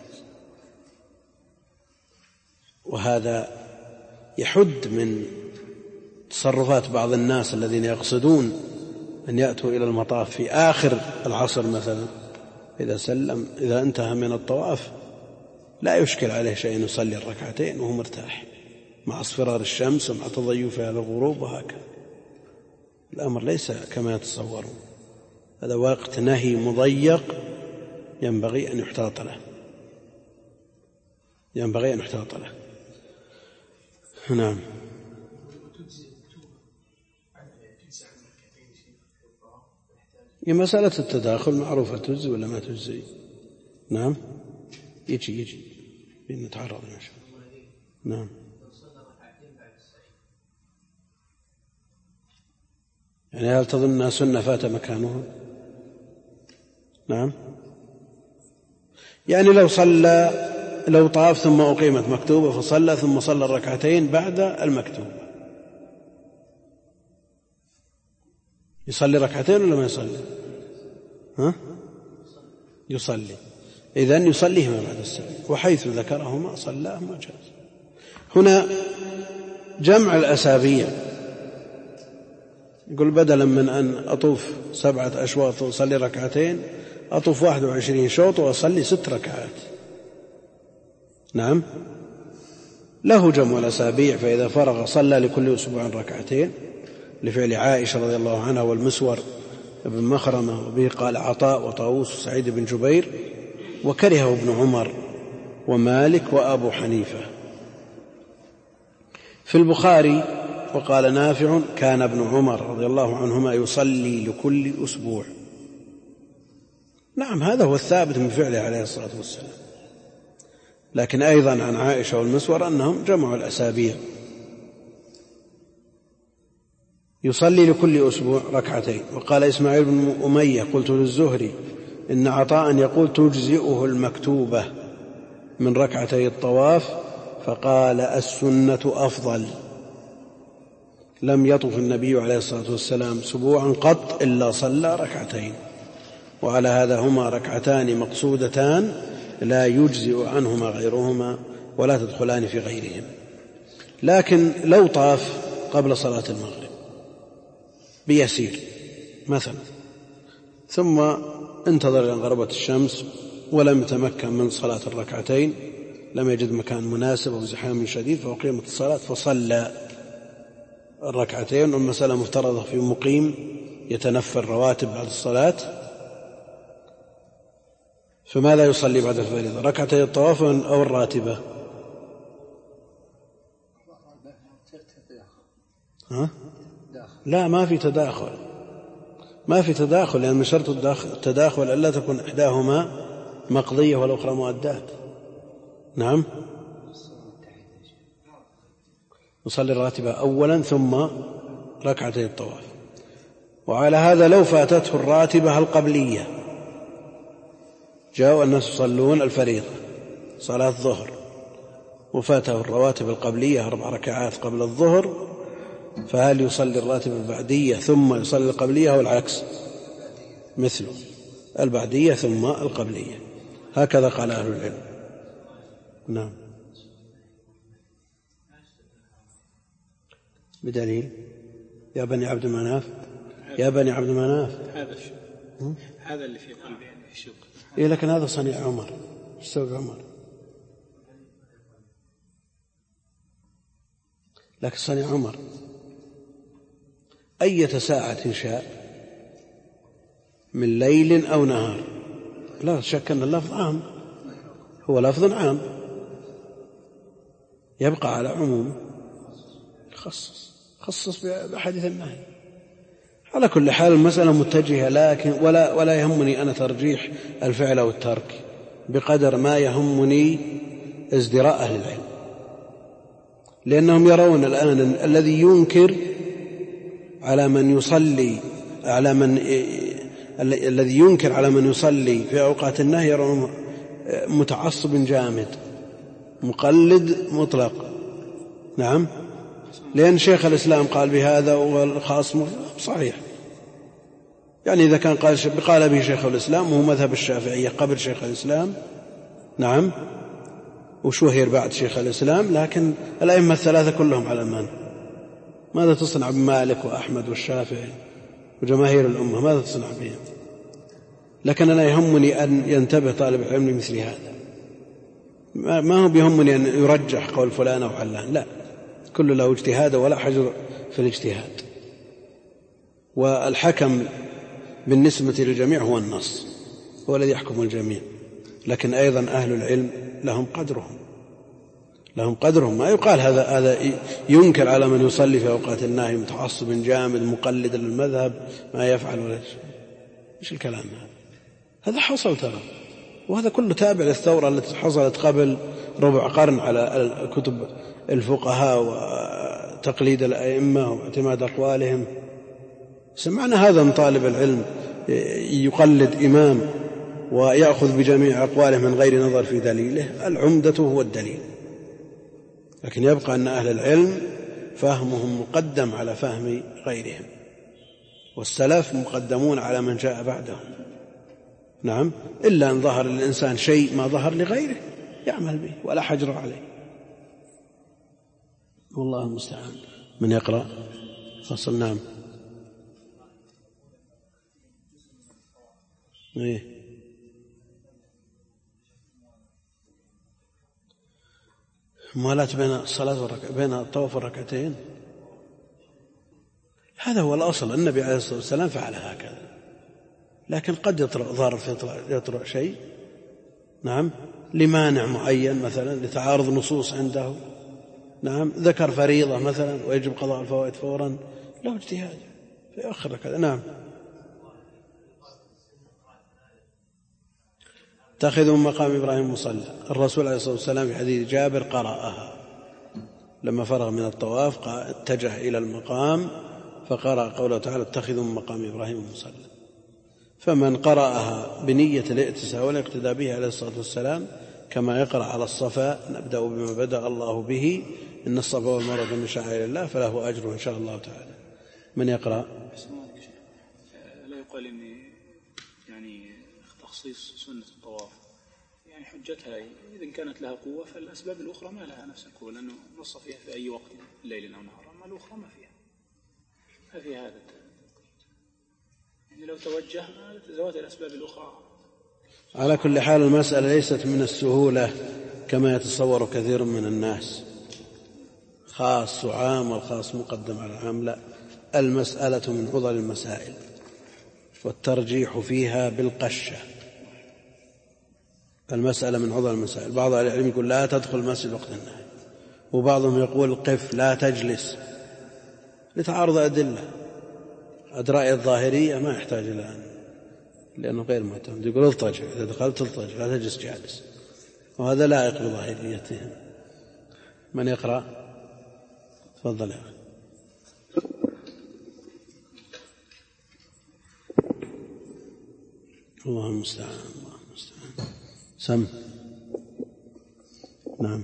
وهذا يحد من تصرفات بعض الناس الذين يقصدون أن يأتوا إلى المطاف في آخر العصر مثلا، إذا انتهى من الطواف لا يشكل عليه شيء، يصلي الركعتين وهو مرتاح مع اصفرار الشمس ومع تضيفها للغروب وهكذا. الأمر ليس كما يتصورون، هذا وقت نهي مضيق ينبغي أن يحتاط له. نعم. هي مسألة التداخل معروفة، تجزي ولا ما تجزي؟ نعم، يجي نتعرض إن شاء الله. نعم. يعني هل تظن أنها سنة فات مكانها؟ نعم. يعني لو طاف ثم أقيمت مكتوبة فصلى ثم صلى الركعتين بعد المكتوبة، يصلي ركعتين ولا ما يصلي؟ يصلي. إذن يصليهما بعد السلام، وحيث ذكرهما صلاهما جاز. هنا جمع الأسابيع، يقول بدلا من أن أطوف 7 أشواط وأصلي ركعتين أطوف 21 شوط وأصلي 6 ركعات. نعم، له جمع الأسابيع، فإذا فرغ صلى لكل أسبوع ركعتين، لفعل عائشة رضي الله عنها والمسور بن مخرمة، وبه قال عطاء وطاووس وسعيد بن جبير، وكرهه ابن عمر ومالك وأبو حنيفة. في البخاري وقال نافع كان ابن عمر رضي الله عنهما يصلي لكل أسبوع. نعم، هذا هو الثابت من فعله عليه الصلاة والسلام. لكن أيضا عن عائشة والمسور أنهم جمعوا الأسابيع، يصلي لكل أسبوع ركعتين. وقال إسماعيل بن أمية قلت للزهري إن عطاء يقول تجزئه المكتوبة من ركعتي الطواف، فقال السنة أفضل. لم يطف النبي عليه الصلاة والسلام أسبوعا قط إلا صلى ركعتين، وعلى هذا هما ركعتان مقصودتان لا يجزئ عنهما غيرهما ولا تدخلان في غيرهم. لكن لو طاف قبل صلاة المغرب بيسير مثلا، ثم انتظر إلى غربت الشمس ولم يتمكن من صلاة الركعتين، لم يجد مكان مناسب أو زحام شديد، فأقيمت الصلاة فصلى الركعتين، والمسألة مفترضة في مقيم يتنفل رواتب بعد الصلاة، فماذا يصلي بعد الفريضة؟ ركعتي الطواف أو الراتبة؟ لا، ما في تداخل، لأن من شرط التداخل ألا تكون إحداهما مقضية والأخرى مؤدات. نعم، يصلي الراتبة أولا ثم ركعتي الطواف. وعلى هذا لو فاتته الراتبة القبلية، جاءوا الناس يصلون الفريضة صلاة الظهر وفاته الرواتب القبلية 4 ركعات قبل الظهر، فهل يصلي الراتب البعدية ثم يصلي القبلية أو العكس؟ مثله البعدية ثم القبلية، هكذا قال أهل العلم. نعم، بدليل يا بني عبد مناف هذا اللي في قلبي يعني في شوق. إيه، لكن هذا صنيع عمر، استوى عمر، لكن صنيع عمر أية ساعة شاء من ليل أو نهار، لا شك أن اللفظ عام، هو لفظ عام يبقى على عموم، خصص بحديث النهي. على كل حال المسألة متجهة، لكن ولا يهمني أنا ترجيح الفعل أو الترك بقدر ما يهمني ازدراء أهل العلم، لأنهم يرون الآن الذي ينكر على من يصلي الذي ينكر على من يصلي في أوقات النهي يرون متعصب جامد مقلد مطلق. نعم، لأن شيخ الإسلام قال بهذا والخاص صحيح. يعني إذا كان قال به شيخ الإسلام وهو مذهب الشافعية قبل شيخ الإسلام، نعم، وشهر بعد شيخ الإسلام، لكن الأئمة الثلاثة كلهم على المنع. ماذا تصنع بمالك وأحمد والشافعي وجماهير الأمة؟ ماذا تصنع بهم؟ لكن أنا يهمني أن ينتبه طالب العلم لمثل هذا. ما هو بيهمني أن يرجح قول فلان أو علان، لا، كل له اجتهاد ولا حجر في الاجتهاد، والحكم بالنسبة للجميع هو النص، هو الذي يحكم الجميع. لكن أيضا أهل العلم لهم قدرهم. ما يقال هذا ينكر على من يصلي في أوقات النهي متعصب جامد مقلد للمذهب ما يفعل ولا شيء. إيش الكلام هذا حصل ترى، وهذا كله تابع للثورة التي حصلت قبل ربع قرن على كتب الفقهاء وتقليد الأئمة واعتماد أقوالهم. سمعنا هذا من طالب العلم يقلد إمام ويأخذ بجميع أقواله من غير نظر في دليله، العمدة هو الدليل. لكن يبقى أن أهل العلم فهمهم مقدم على فهم غيرهم، والسلف مقدمون على من جاء بعدهم. نعم، إلا أن ظهر للإنسان شيء ما ظهر لغيره يعمل به ولا حجر عليه، والله المستعان. من يقرأ فصل؟ نعم. موالاة بين الصلاة بين الطواف والركعتين، هذا هو الأصل. النبي عليه الصلاة والسلام فعل هكذا، لكن قد يطرأ ظرف، يطرأ شيء، نعم، لمانع معين، مثلا لتعارض نصوص عنده، نعم، ذكر فريضة مثلا ويجب قضاء الفوائد فورا، له اجتهاد فيأخر كذا. نعم. اتخذوا من مقام إبراهيم مصلى. الرسول عليه الصلاة والسلام في حديث جابر قرأها لما فرغ من الطواف، اتجه إلى المقام فقرأ قوله تعالى اتخذوا من مقام إبراهيم مصلى. فمن قرأها بنية الائتساء والاقتداء به عليه الصلاة والسلام كما يقرأ على الصفا نبدأ بما بدأ الله به إن الصفا والمروة من شعائر الله فله أجر إن شاء الله تعالى. من يقرأ؟ لا يقال إني يعني تخصيص سنة الطواف، يعني حجتها إذا كانت لها قوة، فالأسباب الأخرى ما لها نفس القوة، لأنه نص فيها في أي وقت ليل أو نهار، أما الأخرى ما فيها هذا. يعني لو توجهنا لزوات الأسباب الأخرى. على كل حال المسألة ليست من السهولة كما يتصور كثير من الناس، خاص وعام والخاص مقدم على العام، لا، المسألة من عضل المسائل والترجيح فيها بالقشة. المسألة من عضل المسائل. بعض أهل العلم يقول لا تدخل المسجد وقت النهي، وبعضهم يقول قف لا تجلس، لتعارض أدلة. أدراء الظاهرية ما يحتاج إلى أن، لأنه غير معتمد، يقول اضطجع، إذا دخلت اضطجع لا تجلس جالس، وهذا لائق بظاهريتهم. من يقرأ؟ تفضل يا أخي. الله المستعان. سم. نعم.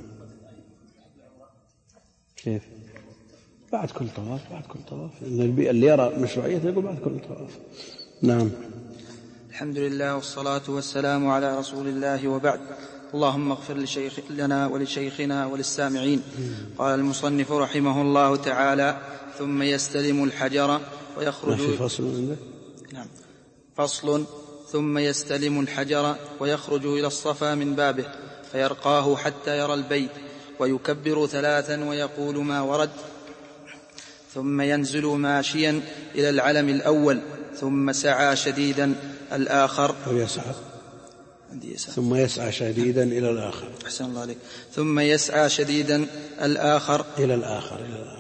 كيف؟ بعد كل طواف اللي يرى مشروعيته يقول بعد كل طواف. نعم. الحمد لله والصلاة والسلام على رسول الله، وبعد. اللهم اغفر لنا ولشيخنا وللسامعين. قال المصنف رحمه الله تعالى: ثم يستلم الحجر ويخرج. في فصل عندك؟ نعم. فصل: ثم يستلم الحجر ويخرج إلى الصفا من بابه فيرقاه حتى يرى البيت ويكبر 3 ويقول ما ورد، ثم ينزل ماشيا إلى العلم الأول، ثم سعى شديدا الآخر، ثم يسعى شديدا إلى الآخر. أحسن الله عليك. ثم يسعى شديدا الآخر إلى الآخر.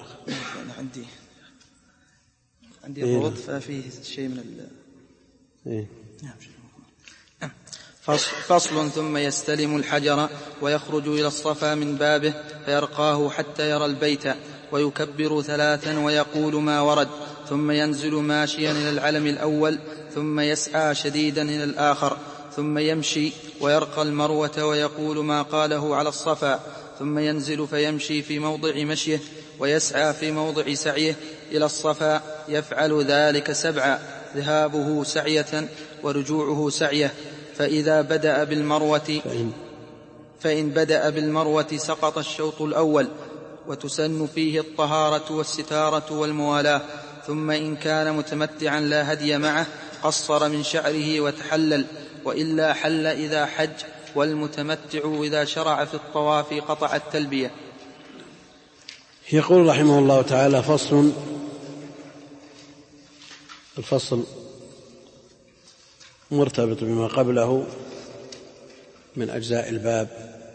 عندي الروض ففيه شيء من فصل. ثم يستلم الحجر ويخرج إلى الصفا من بابه فيرقاه حتى يرى البيت ويكبر 3 ويقول ما ورد، ثم ينزل ماشيا إلى العلم الأول، ثم يسعى شديدا إلى الآخر، ثم يمشي ويرقى المروة ويقول ما قاله على الصفا، ثم ينزل فيمشي في موضع مشيه ويسعى في موضع سعيه إلى الصفا، يفعل ذلك 7، ذهابه سعية ورجوعه سعية. فإن بدأ بالمروة سقط الشوط الأول، وتسن فيه الطهارة والستارة والموالاة. ثم إن كان متمتعا لا هدي معه قصر من شعره وتحلل، وإلا حل إذا حج، والمتمتع إذا شرع في الطواف قطع التلبية. يقول رحمه الله تعالى: فصل. الفصل مرتبط بما قبله من أجزاء الباب.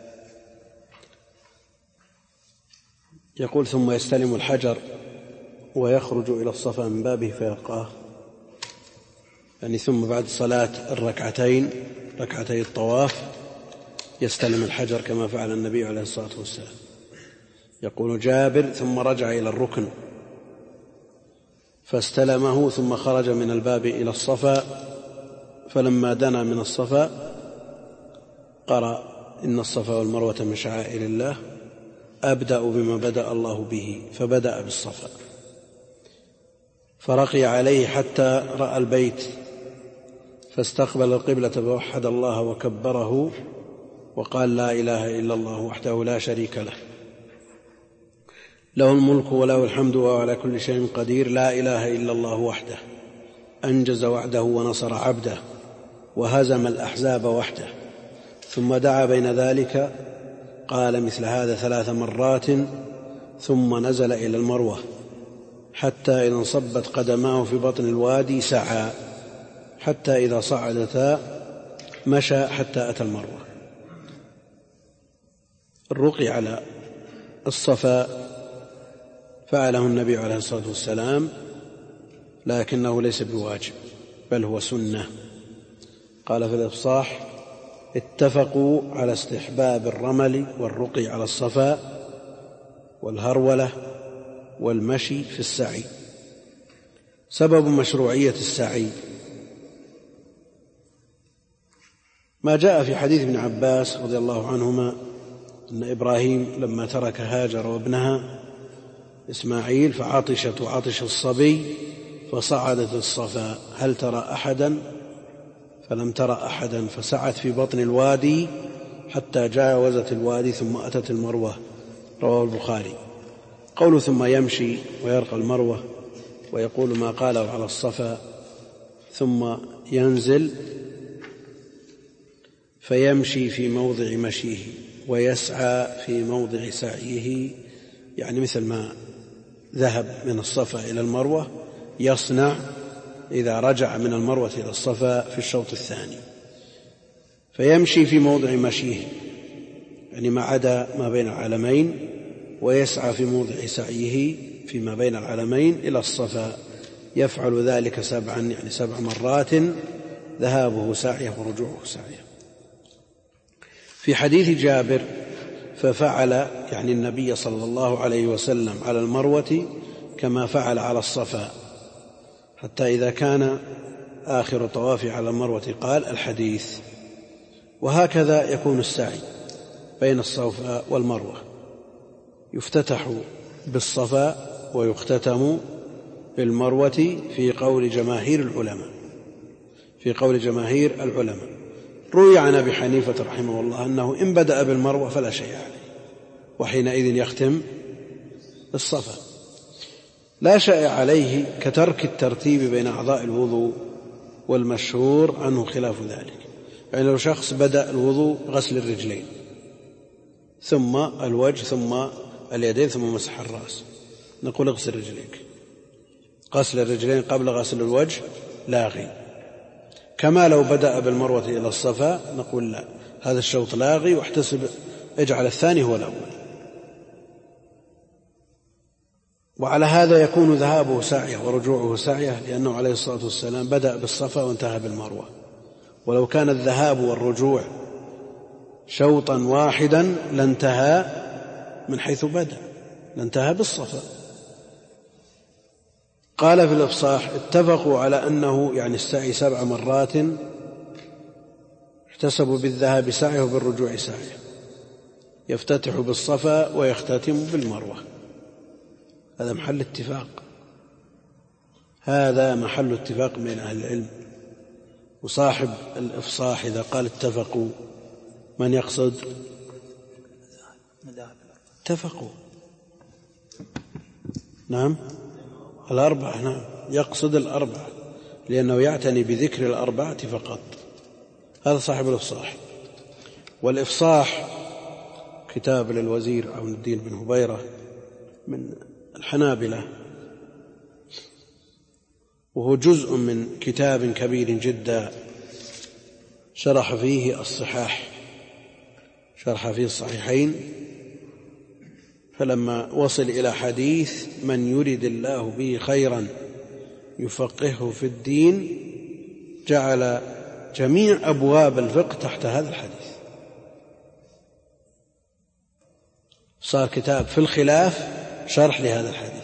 يقول: ثم يستلم الحجر ويخرج إلى الصفا من بابه فيرقاه، يعني ثم بعد صلاة ركعتي الطواف يستلم الحجر كما فعل النبي عليه الصلاة والسلام. يقول جابر: ثم رجع إلى الركن فاستلمه، ثم خرج من الباب إلى الصفا، فلما دنا من الصفا قرأ: إن الصفا والمروة من شعائر الله، أبدأ بما بدأ الله به، فبدأ بالصفا، فرقي عليه حتى رأى البيت، فاستقبل القبلة فوحد الله وكبره وقال: لا إله إلا الله وحده لا شريك له، له الملك وله الحمد وهو على كل شيء قدير، لا إله إلا الله وحده، أنجز وعده ونصر عبده وهزم الأحزاب وحده. ثم دعا بين ذلك، قال مثل هذا 3 مرات، ثم نزل إلى المروة حتى إذا انصبت قدماه في بطن الوادي سعى، حتى إذا صعدتا مشى حتى أتى المروة. الرقي على الصفا فعله النبي عليه الصلاة والسلام، لكنه ليس بواجب بل هو سنة. قال في الإفصاح: اتفقوا على استحباب الرمل والرقي على الصفا والهرولة والمشي في السعي. سبب مشروعية السعي ما جاء في حديث ابن عباس رضي الله عنهما أن إبراهيم لما ترك هاجر وابنها إسماعيل فعطشت وعطش الصبي فصعدت الصفا، هل ترى أحدا؟ فلم ترى أحدا، فسعت في بطن الوادي حتى جاوزت الوادي ثم أتت المروة. رواه البخاري. قوله ثم يمشي ويرقى المروة ويقول ما قاله على الصفا، ثم ينزل فيمشي في موضع مشيه ويسعى في موضع سعيه، يعني مثل ما ذهب من الصفا إلى المروة يصنع إذا رجع من المروة إلى الصفا في الشوط الثاني. فيمشي في موضع مشيه، يعني ما عدا ما بين العلمين، ويسعى في موضع سعيه فيما بين العلمين إلى الصفا، يفعل ذلك 7، يعني 7 مرات، ذهابه سعيه ورجوعه سعيه. في حديث جابر ففعل يعني النبي صلى الله عليه وسلم على المروة كما فعل على الصفا، حتى إذا كان آخر طوافه على المروة قال الحديث. وهكذا يكون السعي بين الصفا والمروة، يفتتح بالصفا ويختتم بالمروة في قول جماهير العلماء. روي عن أبي حنيفة رحمه الله أنه إن بدأ بالمروة فلا شيء عليه، وحينئذ يختم بالصفا. لا شيء عليه كترك الترتيب بين أعضاء الوضوء، والمشهور عنه خلاف ذلك. يعني لو شخص بدأ الوضوء غسل الرجلين ثم الوجه ثم اليدين ثم مسح الرأس، نقول اغسل رجليك. غسل الرجلين قبل غسل الوجه لاغي. كما لو بدأ بالمروة إلى الصفا نقول لا، هذا الشوط لاغي، واحتسب اجعل الثاني هو الأول. وعلى هذا يكون ذهابه سعيه ورجوعه سعيه، لأنه عليه الصلاة والسلام بدأ بالصفا وانتهى بالمروة. ولو كان الذهاب والرجوع شوطا واحدا لانتهى من حيث بدأ، لانتهى بالصفا. قال في الإفصاح: اتفقوا على أنه يعني السعي 7 مرات، احتسبوا بالذهاب سعيه وبالرجوع سعيه، يفتتح بالصفا ويختتم بالمروة. هذا محل اتفاق، هذا محل اتفاق بين أهل العلم. وصاحب الإفصاح إذا قال اتفقوا، من يقصد؟ اتفقوا، نعم، 4، نعم، يقصد 4، لأنه يعتني بذكر 4 فقط. هذا صاحب الإفصاح. والإفصاح كتاب للوزير عون الدين بن هبيرة من الحنابلة، وهو جزء من كتاب كبير جدا شرح فيه الصحاح، شرح فيه الصحيحين. فلما وصل إلى حديث: من يرد الله به خيرا يفقهه في الدين، جعل جميع أبواب الفقه تحت هذا الحديث. صار كتاب في الخلاف شرح لهذا الحديث،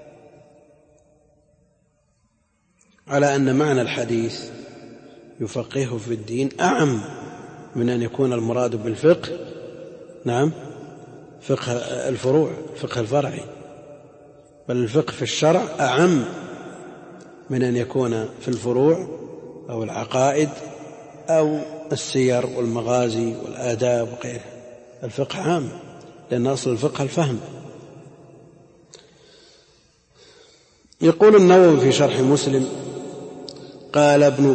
على أن معنى الحديث يفقهه في الدين أعم من أن يكون المراد بالفقه، نعم، فقه الفروع، الفقه الفرعي، بل الفقه في الشرع أعم من أن يكون في الفروع أو العقائد أو السير والمغازي والآداب وغيرها. الفقه عام، لأن أصل الفقه الفهم. يقول النووي في شرح مسلم: قال ابن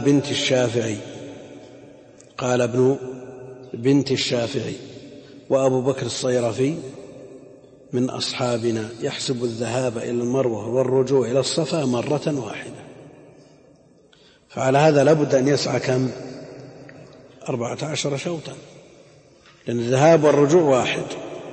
بنت الشافعي وأبو بكر الصيرفي من أصحابنا يحسب الذهاب إلى المروة والرجوع إلى الصفا مرة واحدة. فعلى هذا لابد أن يسعى كم؟ 14 شوطا، لأن الذهاب والرجوع واحد.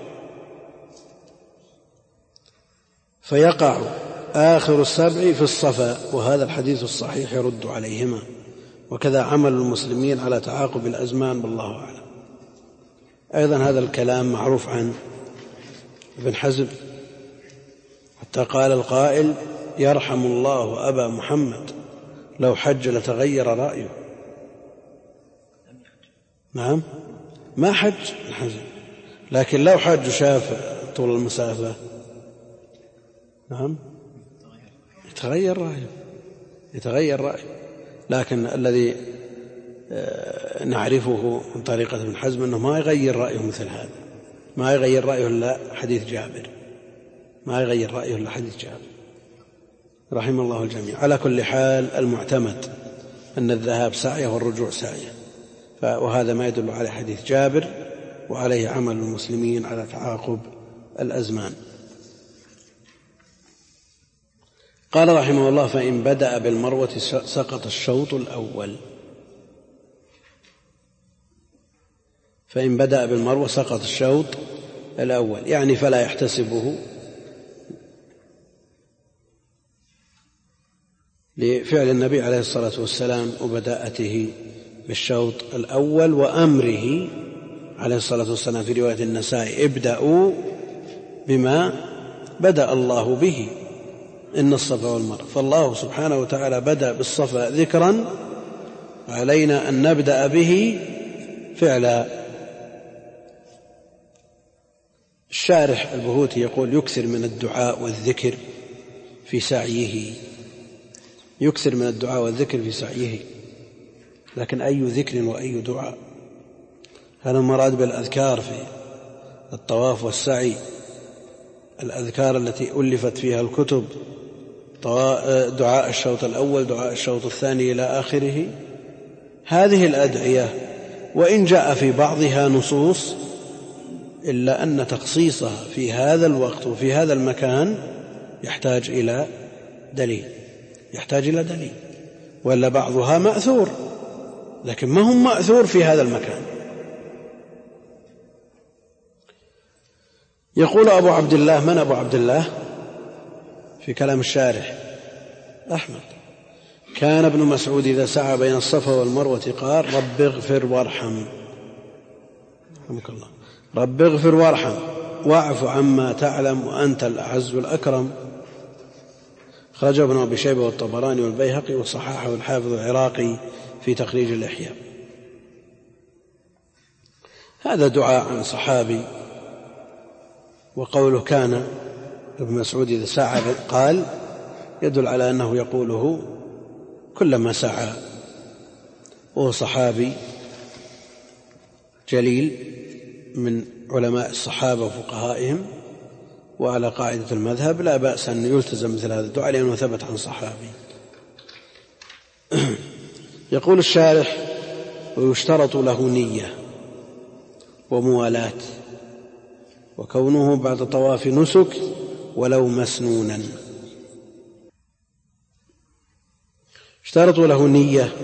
فيقع آخر 7 في الصفا، وهذا الحديث الصحيح يرد عليهما. وكذا عمل المسلمين على تعاقب الأزمان، والله أعلم. أيضا هذا الكلام معروف عن ابن حزم، حتى قال القائل: يرحم الله أبا محمد لو حج لتغير رأيه. نعم، ما حج ابن حزم، لكن لو حج شاف طول المسافة، نعم، يتغير رأيه. لكن الذي نعرفه من طريقة ابن حزم أنه ما يغير رأيه مثل هذا، ما يغير رأيه إلا حديث جابر، رحم الله الجميع. على كل حال المعتمد أن الذهاب سعيه والرجوع سعيه، وهذا ما يدل على حديث جابر، وعليه عمل المسلمين على تعاقب الأزمان. قال رحمه الله: فإن بدأ بالمروة سقط الشوط الأول. فإن بدأ بالمروة سقط الشوط الأول، يعني فلا يحتسبه لفعل النبي عليه الصلاة والسلام وبداءته بالشوط الأول، وأمره عليه الصلاة والسلام في رواية النسائي: ابدأوا بما بدأ الله به، إن الصفا والمروة. فالله سبحانه وتعالى بدأ بالصفا ذكرا، علينا أن نبدأ به فعلا. الشارح البهوتي يقول: يكثر من الدعاء والذكر في سعيه، يكثر من الدعاء والذكر في سعيه. لكن أي ذكر وأي دعاء؟ هذا المراد بالأذكار في الطواف والسعي، الأذكار التي ألفت فيها الكتب، دعاء الشوط الأول، دعاء الشوط الثاني إلى آخره. هذه الأدعية وإن جاء في بعضها نصوص، إلا أن تخصيصها في هذا الوقت وفي هذا المكان يحتاج إلى دليل، ولا بعضها مأثور لكن ما هو مأثور في هذا المكان. يقول أبو عبد الله، من أبو عبد الله في كلام الشارح؟ أحمد. كان ابن مسعود إذا سعى بين الصفا والمروة قال رب اغفر وارحم، رحمك الله، رب اغفر وارحم واعف عما تعلم وأنت الأعز والأكرم. خرجه ابن أبي شيبة والطبراني والبيهقي وصححه الحافظ العراقي في تخريج الإحياء. هذا دعاء عن صحابي، وقوله كان ابن مسعود إذا سعى قال يدل على أنه يقوله كلما سعى، وهو صحابي جليل من علماء الصحابة وفقهائهم، وعلى قاعدة المذهب لا بأس أن يلتزم مثل هذا الدعاء لأنه ثبت عن صحابي. يقول الشارح ويشترط له نية وموالاة، وكونه بعد طواف نسك ولو مسنونا. اشترط له نية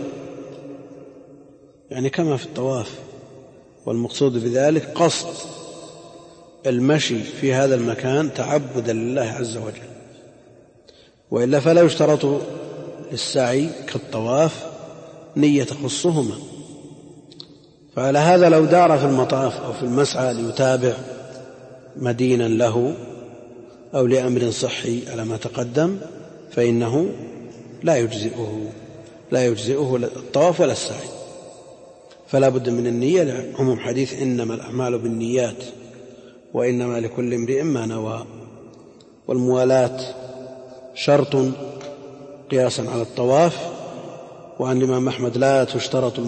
يعني كما في الطواف، والمقصود بذلك قصد المشي في هذا المكان تعبدا لله عز وجل، وإلا فلا يشترط للسعي كالطواف نية تخصهما. فعلى هذا لو دار في المطاف أو في المسعى ليتابع مدينا له أو لأمر صحي على ما تقدم فإنه لا يجزئه الطواف ولا السعي، فلا بد من النية لعموم حديث إنما الأعمال بالنيات وإنما لكل امرئ ما نوى. والموالاة شرط قياسا على الطواف، وعن الإمام أحمد لا تشترط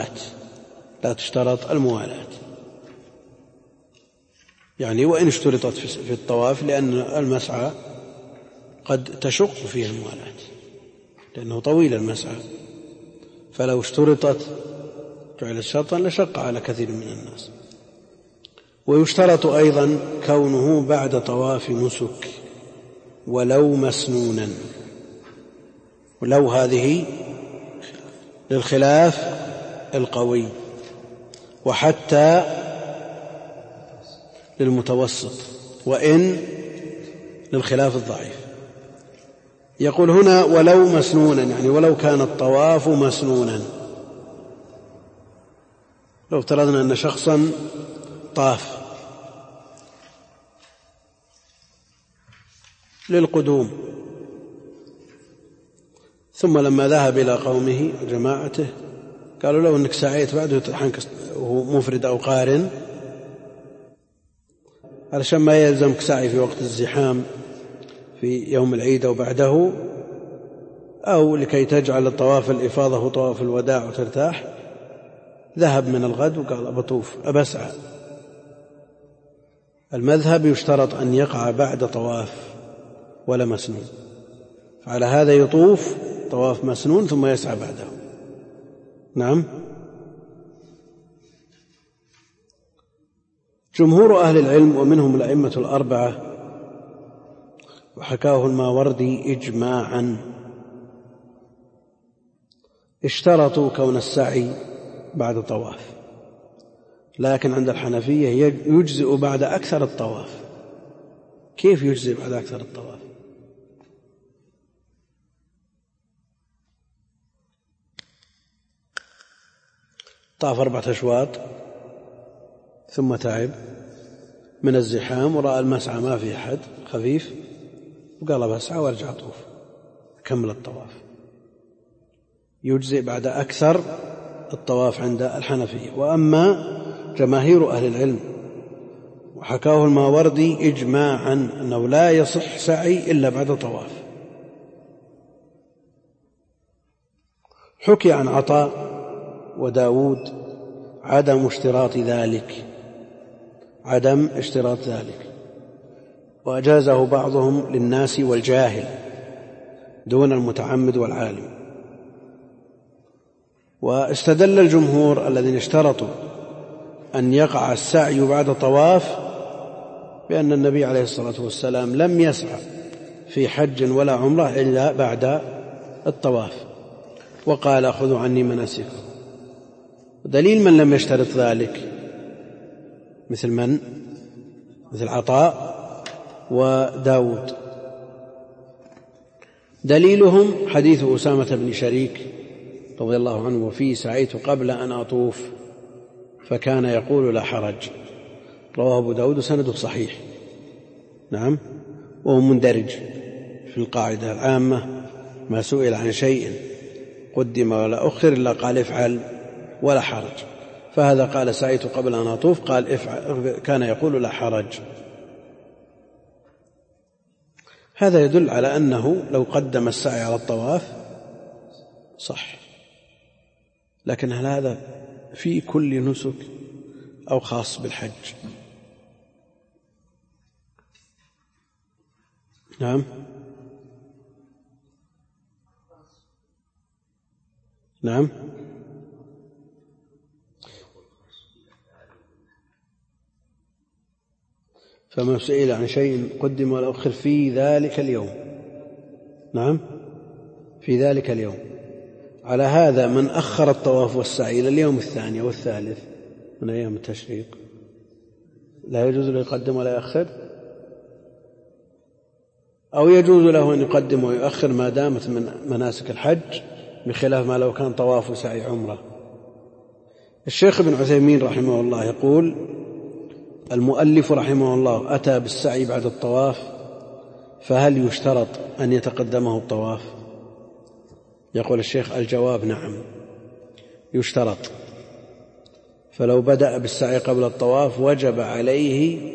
الموالاة يعني وإن اشترطت في الطواف، لأن المسعى قد تشق فيه الموالاة لأنه طويل المسعى، فلو اشترطت جعلت شرطا لشق على كثير من الناس. ويشترط أيضا كونه بعد طواف نسك ولو مسنونا، ولو هذه للخلاف القوي، وحتى للمتوسط، وإن للخلاف الضعيف. يقول هنا ولو مسنونا، يعني ولو كان الطواف مسنونا. لو افترضنا أن شخصا طاف للقدوم ثم لما ذهب إلى قومه وجماعته قالوا له أنك سعيت بعده وهو مفرد أو قارن، علشان ما يلزمك سعي في وقت الزحام في يوم العيد أو بعده، أو لكي تجعل الطواف الإفاضة هو طواف الوداع وترتاح، ذهب من الغد وقال بطوف أبسعى. المذهب يشترط أن يقع بعد طواف ولا مسنون، فعلى هذا يطوف طواف مسنون ثم يسعى بعده. نعم. جمهور أهل العلم ومنهم الأئمة الأربعة وحكاه الماوردي إجماعا اشترطوا كون السعي بعد طواف، لكن عند الحنفية يجزئ بعد أكثر الطواف. كيف يجزئ بعد أكثر الطواف؟ طاف 4 أشواط ثم تعب من الزحام ورأى المسعى ما في أحد خفيف وقال بسعى وارجع طوف كمل الطواف. يجزئ بعد أكثر الطواف عند الحنفية. وأما جماهير أهل العلم وحكاه الماوردي إجماعا أنه لا يصح سعي إلا بعد طواف. حكي عن عطاء وداود عدم اشتراط ذلك، وأجازه بعضهم للناس والجاهل دون المتعمد والعالم. واستدل الجمهور الذين اشترطوا أن يقع السعي بعد طواف بأن النبي عليه الصلاة والسلام لم يسعى في حج ولا عمرة إلا بعد الطواف، وقال خذوا عني مناسككم. دليل من لم يشترط ذلك مثل عطاء وداود. دليلهم حديث أسامة بن شريك رضي الله عنه وفيه سعيت قبل أن أطوف فكان يقول لا حرج، رواه أبو داود سنده صحيح. نعم، وهو مندرج في القاعدة العامة ما سئل عن شيء قدم ولا أخر إلا قال افعل ولا حرج، فهذا قال سعيت قبل أن أطوف قال افعل كان يقول لا حرج. هذا يدل على أنه لو قدم السعي على الطواف صح، لكن هل هذا في كل نسك أو خاص بالحج؟ نعم نعم فما سئل عن شيء قدم ولا أخر في ذلك اليوم. نعم في ذلك اليوم. على هذا من أخر الطواف والسعي إلى اليوم الثاني والثالث من أيام التشريق لا يجوز له يقدم ولا يؤخر، أو يجوز له أن يقدم ويؤخر ما دامت من مناسك الحج، بخلاف ما لو كان طواف وسعي عمرة. الشيخ ابن عثيمين رحمه الله يقول المؤلف رحمه الله أتى بالسعي بعد الطواف، فهل يشترط أن يتقدمه الطواف؟ يقول الشيخ الجواب نعم يشترط، فلو بدأ بالسعي قبل الطواف وجب عليه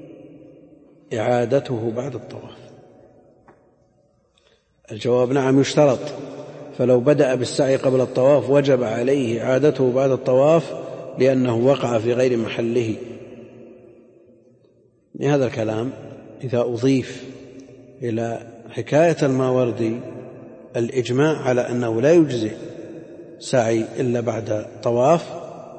إعادته بعد الطواف. الجواب نعم يشترط، فلو بدأ بالسعي قبل الطواف وجب عليه إعادته بعد الطواف لأنه وقع في غير محله. هذا الكلام إذا أضيف إلى حكاية الماوردي الإجماع على أنه لا يجزئ سعي إلا بعد طواف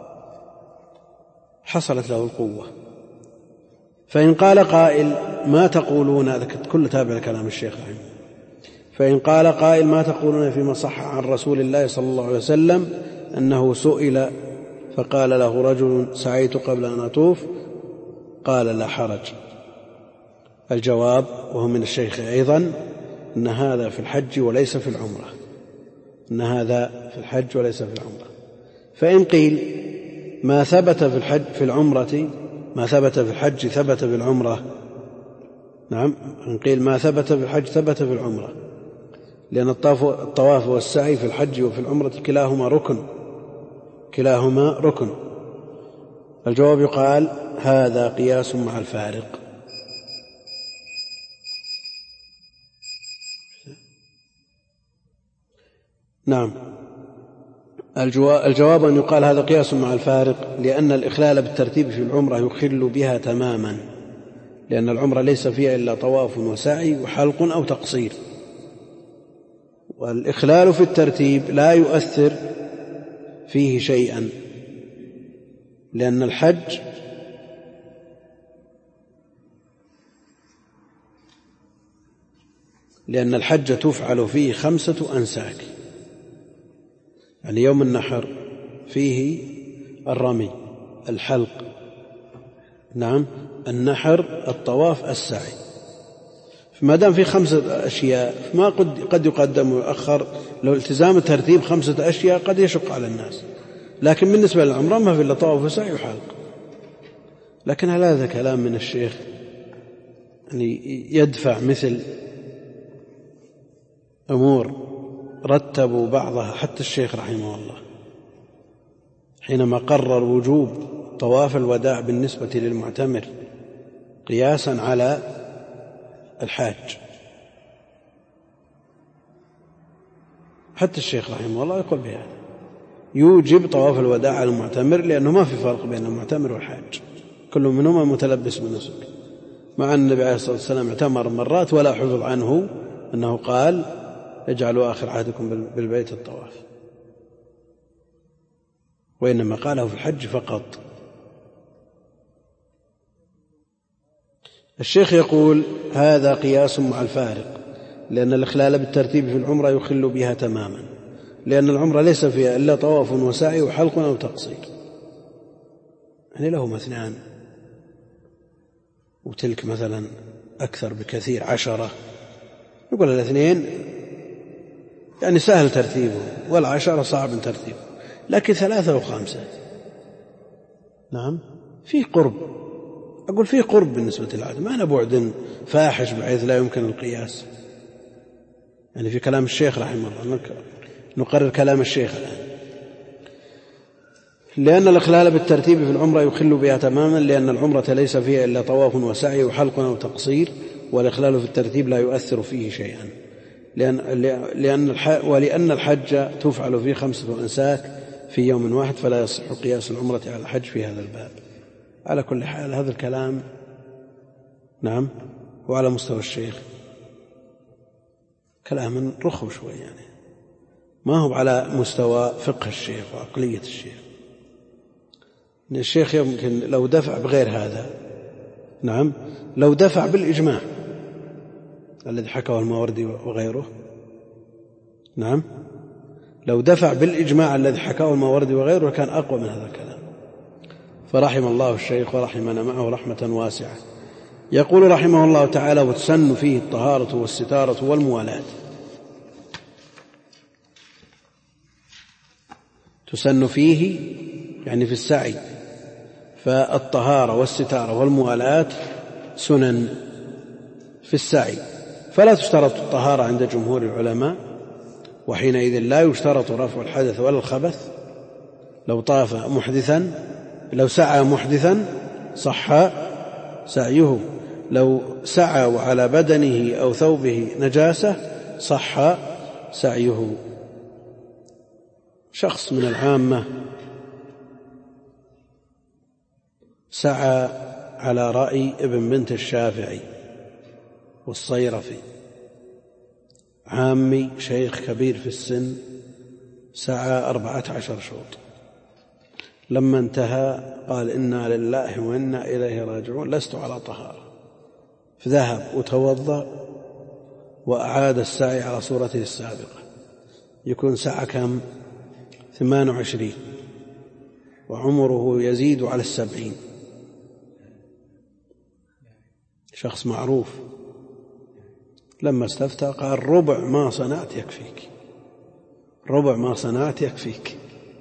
حصلت له القوة. فإن قال قائل ما تقولون، هذا كل تابع لكلام الشيخ رحمه، فإن قال قائل ما تقولون فيما صح عن رسول الله صلى الله عليه وسلم أنه سئل فقال له رجل سعيت قبل أن أطوف قال لا حرج. الجواب وهو من الشيخ أيضا أن هذا في الحج وليس في العمرة، أن هذا في الحج وليس في العمرة. فإن قيل ما ثبت في الحج في العمرة ما ثبت في الحج ثبت في العمرة، نعم إن قيل ما ثبت في الحج ثبت في العمرة، لأن الطواف والسعي في الحج وفي العمرة كلاهما ركن. الجواب يقال هذا قياس مع الفارق. نعم الجواب أن يقال هذا قياس مع الفارق، لأن الإخلال بالترتيب في العمرة يخل بها تماما، لأن العمرة ليس فيها إلا طواف وسعي وحلق أو تقصير، والإخلال في الترتيب لا يؤثر فيه شيئا، لأن الحج تفعل فيه 5 أنساك. يعني يوم النحر فيه الرمي، الحلق، نعم النحر، الطواف، السعي. فما دام في 5 أشياء فما قد يقدم ويؤخر. لو التزام الترتيب 5 أشياء قد يشق على الناس، لكن بالنسبة للعمرة ما في إلا طواف وسعي وحلق. لكن هل هذا كلام من الشيخ يعني يدفع مثل أمور رتبوا بعضها حتى الشيخ رحمه الله حينما قرر وجوب طواف الوداع بالنسبة للمعتمر قياسا على الحاج؟ حتى الشيخ رحمه الله يقول بهذا، يوجب طواف الوداع على المعتمر، لأنه ما في فرق بين المعتمر والحاج، كل منهما متلبس بالنسك، مع أن النبي عليه الصلاة والسلام اعتمر مرات ولا حفظ عنه أنه قال اجعلوا آخر عهدكم بالبيت الطواف، وإنما قاله في الحج فقط. الشيخ يقول هذا قياس مع الفارق، لأن الإخلال بالترتيب في العمرة يخل بها تماما. لأن العمرة ليس فيها إلا طواف وسعي وحلق أو تقصير، يعني له مثنان، وتلك مثلا أكثر بكثير 10. يقول الاثنين يعني سهل ترتيبه، 10 صعب ترتيبه، لكن 3 و5 نعم فيه قرب. أقول فيه قرب بالنسبة للعادة، ما أنا بعد فاحش بحيث لا يمكن القياس. يعني في كلام الشيخ رحمه الله، نقرر كلام الشيخ الآن. لأن الإخلال بالترتيب في العمرة يخل بها تماما، لأن العمرة ليس فيها إلا طواف وسعي وحلق أو تقصير، والإخلال في الترتيب لا يؤثر فيه شيئا، ولأن الحج تفعل فيه 5 أنساك في يوم واحد، فلا يصح قياس العمرة على الحج في هذا الباب. على كل حال هذا الكلام نعم وعلى مستوى الشيخ كلام رخو شوي، يعني ما هو على مستوى فقه الشيخ وعقلية الشيخ. الشيخ يمكن لو دفع بغير هذا، نعم لو دفع بالإجماع الذي حكاه الماوردي وغيره، نعم لو دفع بالإجماع الذي حكاه الماوردي وغيره كان أقوى من هذا الكلام. فرحم الله الشيخ ورحمنا معه رحمة واسعة. يقول رحمه الله تعالى: وتسن فيه الطهارة والستارة والموالاة. تسن فيه يعني في السعي، فالطهارة والستارة والموالاة سنن في السعي، فلا تشترط الطهارة عند جمهور العلماء، وحينئذ لا يشترط رفع الحدث ولا الخبث. لو طاف محدثا، لو سعى محدثا صح سعيه، لو سعى وعلى بدنه أو ثوبه نجاسة صح سعيه. شخص من العامة سعى على رأي ابن بنت الشافعي والصيرفي، عامي شيخ كبير في السن، سعى 14 شوط. لما انتهى قال: إنا لله وإنا إليه راجعون، لست على طهارة. فذهب وتوضأ وأعاد السعي على صورته السابقة. يكون سعى كم؟ 28، وعمره يزيد على 70. شخص معروف. لما استفتى قال: ربع ما صنعت يكفيك، ربع ما صنعت يكفيك.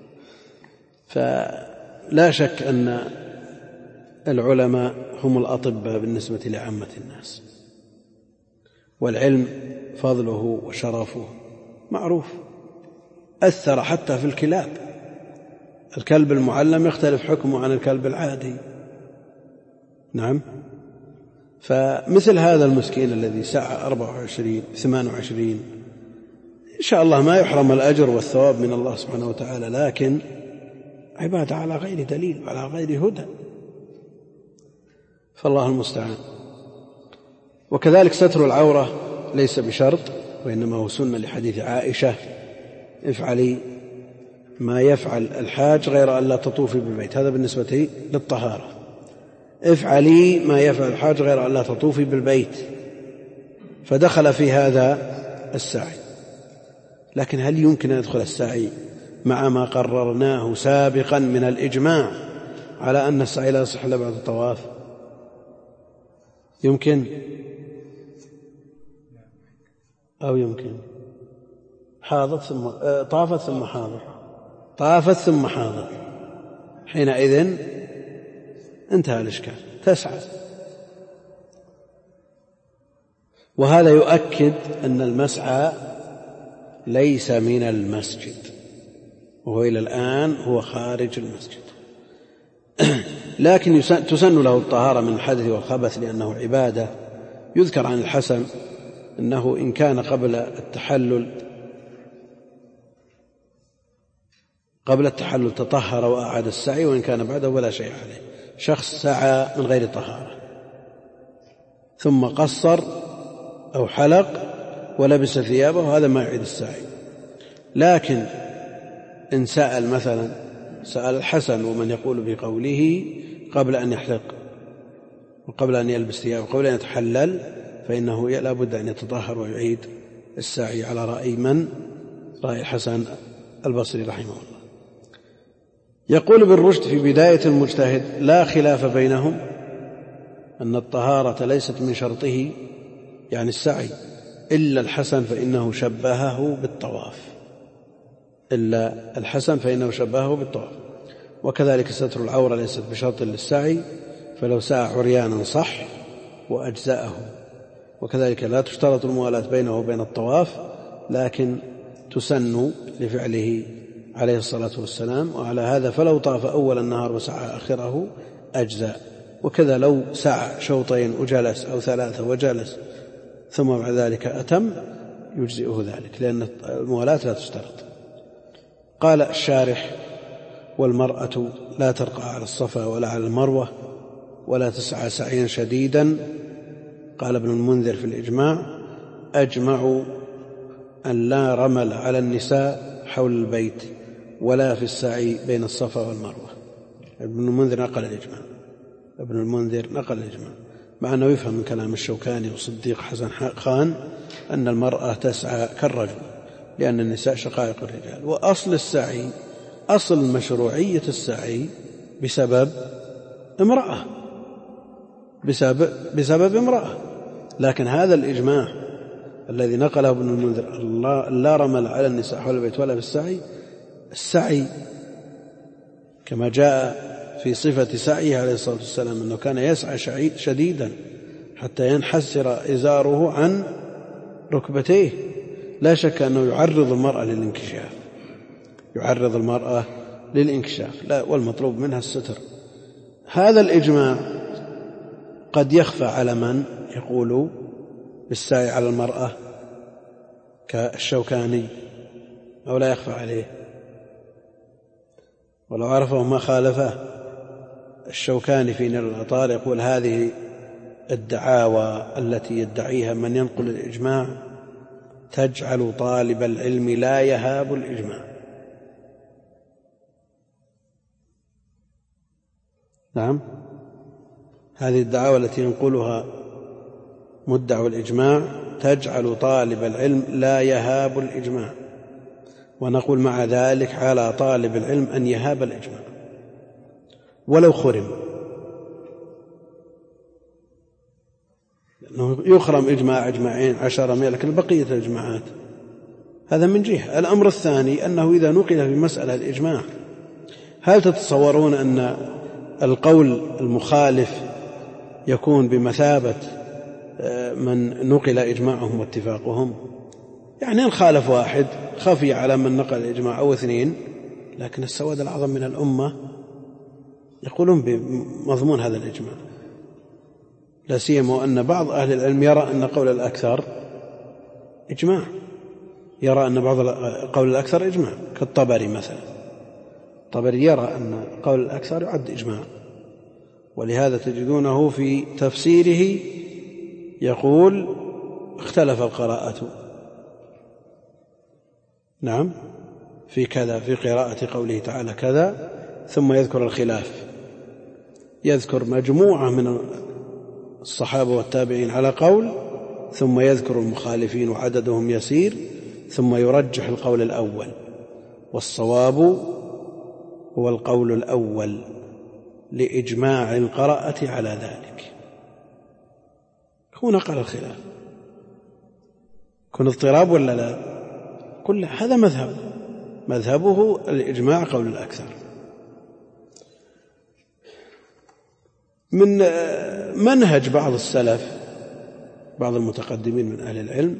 فلا شك أن العلماء هم الأطباء بالنسبة لعامة الناس، والعلم فضله وشرفه معروف. أثر حتى في الكلاب. الكلب المعلم يختلف حكمه عن الكلب العادي، نعم. فمثل هذا المسكين الذي سعى 24 28 إن شاء الله ما يحرم الأجر والثواب من الله سبحانه وتعالى، لكن عبادة على غير دليل وعلى غير هدى، فالله المستعان. وكذلك ستر العورة ليس بشرط، وإنما هو سنة لحديث عائشة: افعلي ما يفعل الحاج غير أن لا تطوفي بالبيت. هذا بالنسبة للطهارة. افعلي ما يفعل الحاج غير أن لا تطوفي بالبيت، فدخل في هذا السعي. لكن هل يمكن أن يدخل السعي مع ما قررناه سابقا من الإجماع على أن السعي لا يصح إلا بعد الطواف؟ يمكن أو يمكن حاضت ثم طافت ثم حاضت، طافت ثم حاضت، حينئذ انتهى الإشكال، تسعى. وهذا يؤكد أن المسعى ليس من المسجد، وهو إلى الآن هو خارج المسجد. لكن تسن له الطهارة من الحدث والخبث لأنه عبادة. يذكر عن الحسن أنه إن كان قبل التحلل تطهر وأعاد السعي، وإن كان بعده ولا شيء عليه. شخص سعى من غير طهارة ثم قصر أو حلق ولبس ثيابه، هذا ما يعيد السعي. لكن إن سأل مثلا سأل الحسن ومن يقول بقوله قبل أن يحلق وقبل أن يلبس ثيابه وقبل أن يتحلل، فإنه لا بد أن يتطهر ويعيد السعي على رأي من؟ رأي الحسن البصري رحمه الله. يقول ابن رشد في بداية المجتهد: لا خلاف بينهم أن الطهارة ليست من شرطه يعني السعي إلا الحسن فإنه شبهه بالطواف، وكذلك ستر العورة ليست بشرط للسعي، فلو سعى عريانا صح وأجزأه، وكذلك لا تشترط الموالاة بينه وبين الطواف، لكن تسن لفعله عليه الصلاة والسلام. وعلى هذا فلو طاف أول النهار وسعى آخره أجزاء، وكذا لو سعى شوطين وجلس أو 3 وجلس ثم بعد ذلك أتم يجزئه ذلك، لأن الموالاة لا تشترط. قال الشارح: والمرأة لا ترقى على الصفا ولا على المروة ولا تسعى سعيا شديدا. قال ابن المنذر في الإجماع: أجمعوا أن لا رمل على النساء حول البيت ولا في السعي بين الصفا والمروة. ابن المنذر نقل الإجماع، مع أنه يفهم من كلام الشوكاني وصديق حسن خان أن المرأة تسعى كالرجل، لأن النساء شقائق الرجال. وأصل السعي، أصل مشروعية السعي بسبب امرأة، لكن هذا الإجماع الذي نقله ابن المنذر لا رمل على النساء حول البيت ولا في السعي كما جاء في صفة سعيه عليه الصلاة والسلام أنه كان يسعى شديدا حتى ينحسر إزاره عن ركبتيه، لا شك أنه يعرض المرأة للانكشاف، لا، والمطلوب منها الستر. هذا الإجماع قد يخفى على من يقول بالسعي على المرأة كالشوكاني، أو لا يخفى عليه، ولو عرفه ما خالفه. الشوكاني في نيل الأوطار يقول: هذه الدعاوى التي يدعيها من ينقل الإجماع تجعل طالب العلم لا يهاب الإجماع. نعم، هذه الدعاوى التي ينقلها مدعو الإجماع تجعل طالب العلم لا يهاب الإجماع، ونقول مع ذلك على طالب العلم أن يهاب الإجماع ولو خرم، لأنه يخرم إجماع 10 لكن بقية الإجماعات هذا من جهة. الأمر الثاني أنه إذا نقل في مسألة الإجماع، هل تتصورون أن القول المخالف يكون بمثابة من نقل إجماعهم واتفاقهم؟ يعني إن خالف واحد خفي على من نقل الإجماع أو 2، لكن السواد الأعظم من الأمة يقولون بمضمون هذا الإجماع، لا سيما أن بعض أهل العلم يرى أن قول الأكثر إجماع، يرى أن بعض قول الأكثر إجماع، كالطبري مثلا. الطبري يرى أن قول الأكثر يعد إجماع، ولهذا تجدونه في تفسيره يقول: اختلف القراءة، نعم، في كذا، في قراءة قوله تعالى كذا، ثم يذكر الخلاف، يذكر مجموعة من الصحابة والتابعين على قول، ثم يذكر المخالفين وعددهم يسير، ثم يرجح القول الأول، والصواب هو القول الأول لإجماع القراءة على ذلك. هو نقل الخلاف، كن اضطراب ولا لا؟ كل هذا مذهبه الإجماع قول الأكثر. من منهج بعض السلف، بعض المتقدمين من أهل العلم،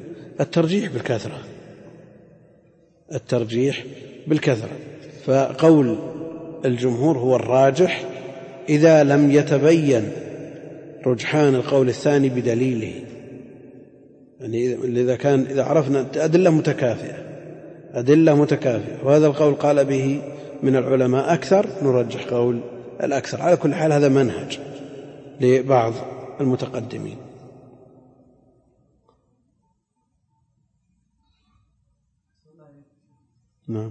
الترجيح بالكثرة، فقول الجمهور هو الراجح إذا لم يتبين رجحان القول الثاني بدليله، يعني إذا عرفنا أدلة متكافئة وهذا القول قال به من العلماء أكثر، نرجح قول الأكثر. على كل حال هذا منهج لبعض المتقدمين. نعم،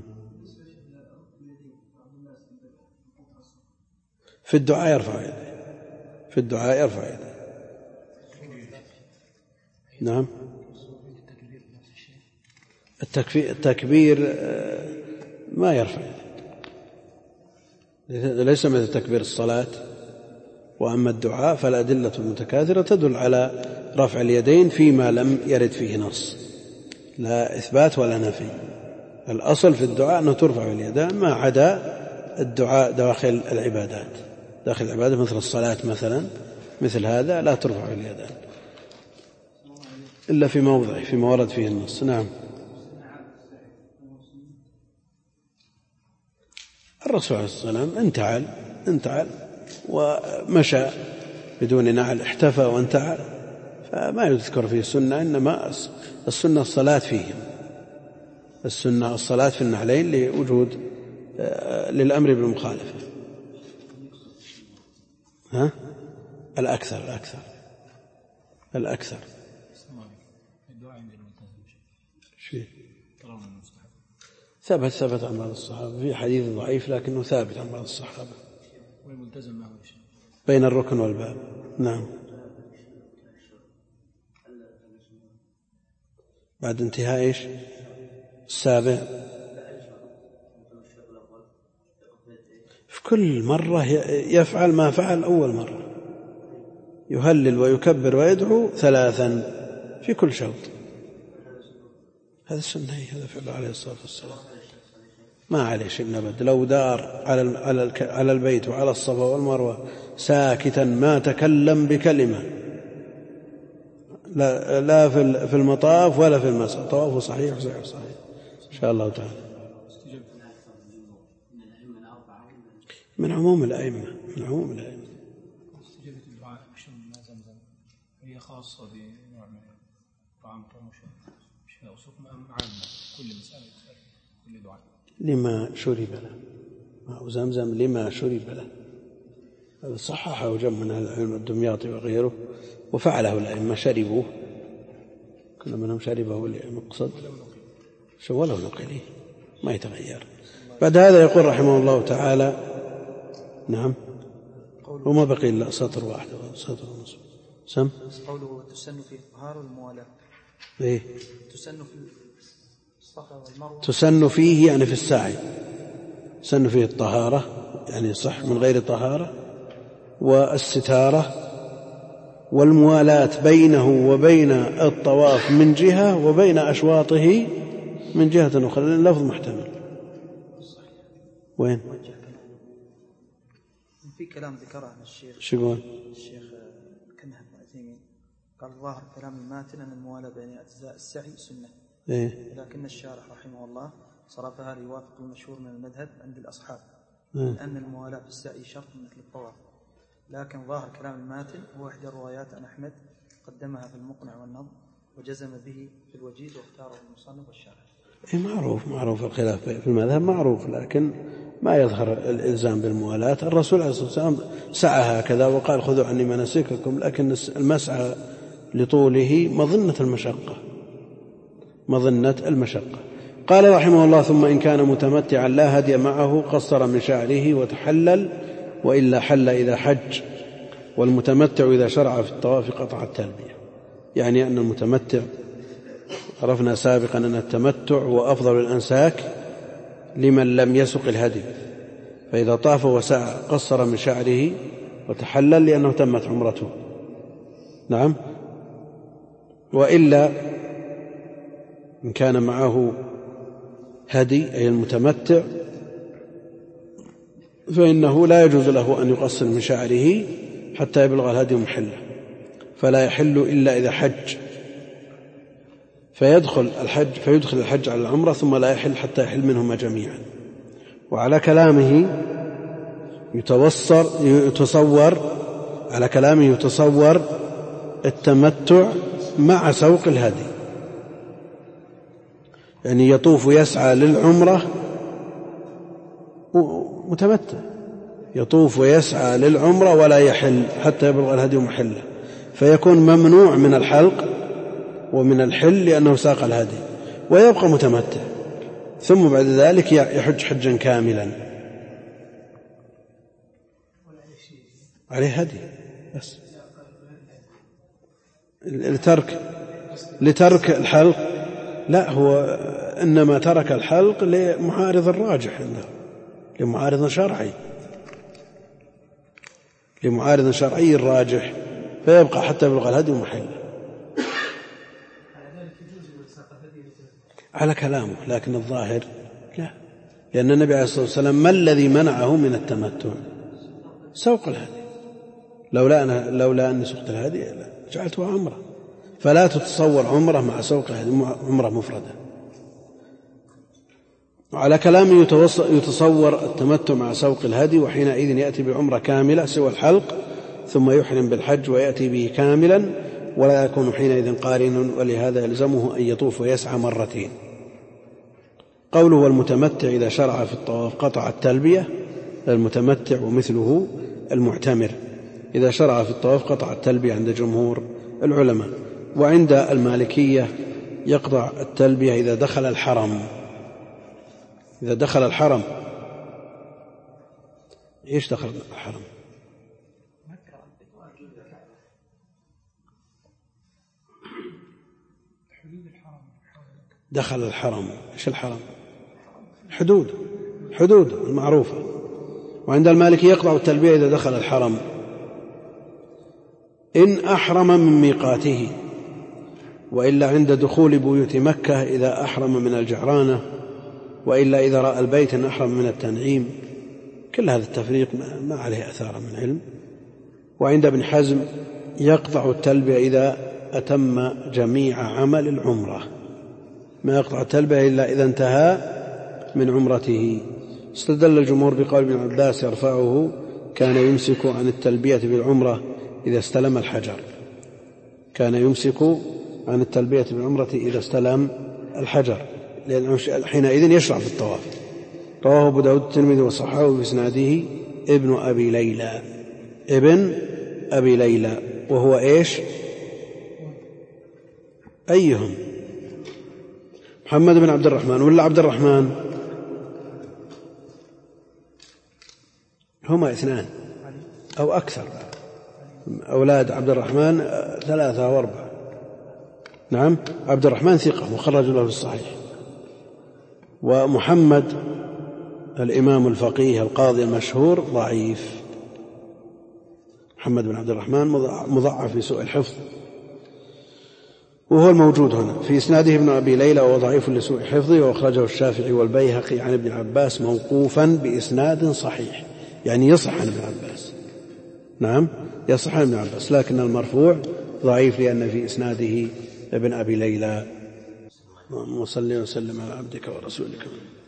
في الدعاء يرفع يده، نعم. التكبير ما يرفع يديه، ليس مثل تكبير الصلاة. وأما الدعاء فالأدلة المتكاثرة تدل على رفع اليدين فيما لم يرد فيه نص، لا إثبات ولا نفي. الأصل في الدعاء أنه ترفع اليدان، ما عدا الدعاء داخل العبادات، داخل العبادة مثل الصلاة مثلا، مثل هذا لا ترفع اليدان إلا في موضع فيما ورد فيه النص. نعم. الرسول عليه الصلاة والسلام انتعل ومشى بدون نعل، احتفى وانتعل، فما يذكر فيه سنة، إنما السنة الصلاة فيهم، السنة الصلاة في النعلين لوجود للأمر بالمخالفة. الأكثر ثبت عن بعض الصحابة في حديث ضعيف لكنه ثابت عن بعض الصحابة. والملتزم معه بين الركن والباب. نعم. بعد انتهاء ايش؟ السابع. في كل مرة يفعل ما فعل أول مرة، يهلل ويكبر ويدعو 3 في كل شوط. هذا السنة، هذا فعله عليه الصلاة والسلام، ما عليه شيء من أبد. لو دار على البيت وعلى الصفا والمروة ساكتا ما تكلم بكلمة، لا في المطاف ولا في المسعى، طوافه صحيح إن شاء الله تعالى. من عموم الأئمة. استجابة الدعاء بشرب ماء زمزم هي خاصة بنوع من طعام شفاء وسقم أم عامة كل مسألة كل دعاء؟ لما شرب له ماء زمزم، لما شرب له. هذا صححه جمع من أهل العلم الدمياطي وغيره، وفعله الأئمة، شربوه، كل منهم شربه لمقصد ولو نقله ما يتغير. بعد هذا يقول رحمه الله تعالى: نعم. وما بقي إلا سطر واحد، سطر ونصف. سم قوله تسن فيه الطهارة والموالاة. إيه؟ تسن في الصفا والمروة. تسن فيه يعني في السعي، تسن فيه الطهارة يعني صح من غير طهارة، والستارة، والموالاة بينه وبين الطواف من جهة وبين أشواطه من جهة أخرى، لأن اللفظ محتمل. وين؟ في كلام ذكره الشيخ. شو يقول؟ الشيخ كنه بن عثيمين قال: ظاهر كلام الماتن أن الموالاة بين أجزاء السعي سنة. إيه؟ لكن الشارح رحمه الله صرفها ليوافق المشهور من المذهب عند الأصحاب، أن الموالاة في السعي شرط مثل الطواف. لكن ظاهر كلام الماتن هو إحدى الروايات عن أحمد قدمها في المقنع والنظم، وجزم به في الوجيز، واختاره المصنف والشارح. معروف الخلاف في المذهب معروف، لكن ما يظهر الإلزام بالموالاة. الرسول عليه الصلاة والسلام سعى هكذا وقال: خذوا عني مناسككم، لكن المسعى لطوله مظنة المشقة. قال رحمه الله: ثم إن كان متمتعا لا هدي معه قصر من شعره وتحلل، وإلا حل إذا حج، والمتمتع إذا شرع في الطواف قطع التلبية. يعني أن المتمتع، عرفنا سابقا أن التمتع هو أفضل الأنساك لمن لم يسق الهدي، فإذا طاف وسعى قصر من شعره وتحلل لأنه تمت عمرته. نعم. وإلا إن كان معه هدي أي المتمتع فإنه لا يجوز له أن يقصر من شعره حتى يبلغ الهدي محله، فلا يحل إلا إذا حج، فيدخل الحج على العمرة، ثم لا يحل حتى يحل منهما جميعا. وعلى كلامه يتصور التمتع مع سوق الهدي، يعني يطوف ويسعى للعمرة متمتع، يطوف ويسعى للعمرة ولا يحل حتى يبلغ الهدي محله، فيكون ممنوع من الحلق ومن الحل لأنه ساق الهدي، ويبقى متمتع، ثم بعد ذلك يحج حجا كاملا عليه هدي بس لترك الحلق لا، هو إنما ترك الحلق لمعارض الراجح عنده، لمعارض شرعي الراجح، فيبقى حتى يبلغ الهدي محله على كلامه. لكن الظاهر لا، لأن النبي عليه الصلاة والسلام ما الذي منعه من التمتع؟ سوق الهدي. لولا أني سقت الهدي جعلتها عمرة، فلا تتصور عمرة مع سوق الهدي، عمرة مفردة. وعلى كلامه يتصور التمتع مع سوق الهدي، وحينئذ يأتي بعمرة كاملة سوى الحلق، ثم يحرم بالحج ويأتي به كاملا، ولا يكون حينئذ قارنا، ولهذا يلزمه أن يطوف ويسعى مرتين. قوله والمتمتع إذا شرع في الطواف قطع التلبية، المتمتع ومثله المعتمر إذا شرع في الطواف قطع التلبية عند جمهور العلماء. وعند المالكية يقطع التلبية إذا دخل الحرم. إذا دخل الحرم، إيش دخل الحرم؟ دخل الحرم، إيش الحرم؟ حدود المعروفة. وعند المالكي يقطع التلبية إذا دخل الحرم إن أحرم من ميقاته، وإلا عند دخول بيوت مكة إذا أحرم من الجعرانة، وإلا إذا رأى البيت إن أحرم من التنعيم. كل هذا التفريق ما عليه أثار من علم. وعند ابن حزم يقطع التلبية إذا أتم جميع عمل العمرة، ما يقطع التلبية إلا إذا انتهى من عمرته. استدل الجمهور بقول ابن عباس يرفعه كان يمسك عن التلبية بالعمرة إذا استلم الحجر، كان يمسك عن التلبية بالعمرة إذا استلم الحجر، لأنه حينئذ يشرع في الطواف. رواه أبو داود الترمذي وصححه بإسناده ابن أبي ليلى وهو إيش؟ أيهم؟ محمد بن عبد الرحمن ولا عبد الرحمن؟ هما اثنان أو أكثر، أولاد عبد الرحمن 3 و4. نعم، عبد الرحمن ثقة مخرج له في الصحيح. ومحمد الإمام الفقيه القاضي المشهور ضعيف. محمد بن عبد الرحمن مضعف لسوء الحفظ، وهو الموجود هنا في إسناده ابن أبي ليلى وهو ضعيف لسوء حفظه، وأخرجه الشافعي والبيهقي عن ابن عباس موقوفا بإسناد صحيح، يعني يصح عن ابن عباس. نعم يصح عن ابن عباس، لكن المرفوع ضعيف لأن في إسناده ابن أبي ليلى. اللهم صل وسلم على عبدك ورسولك.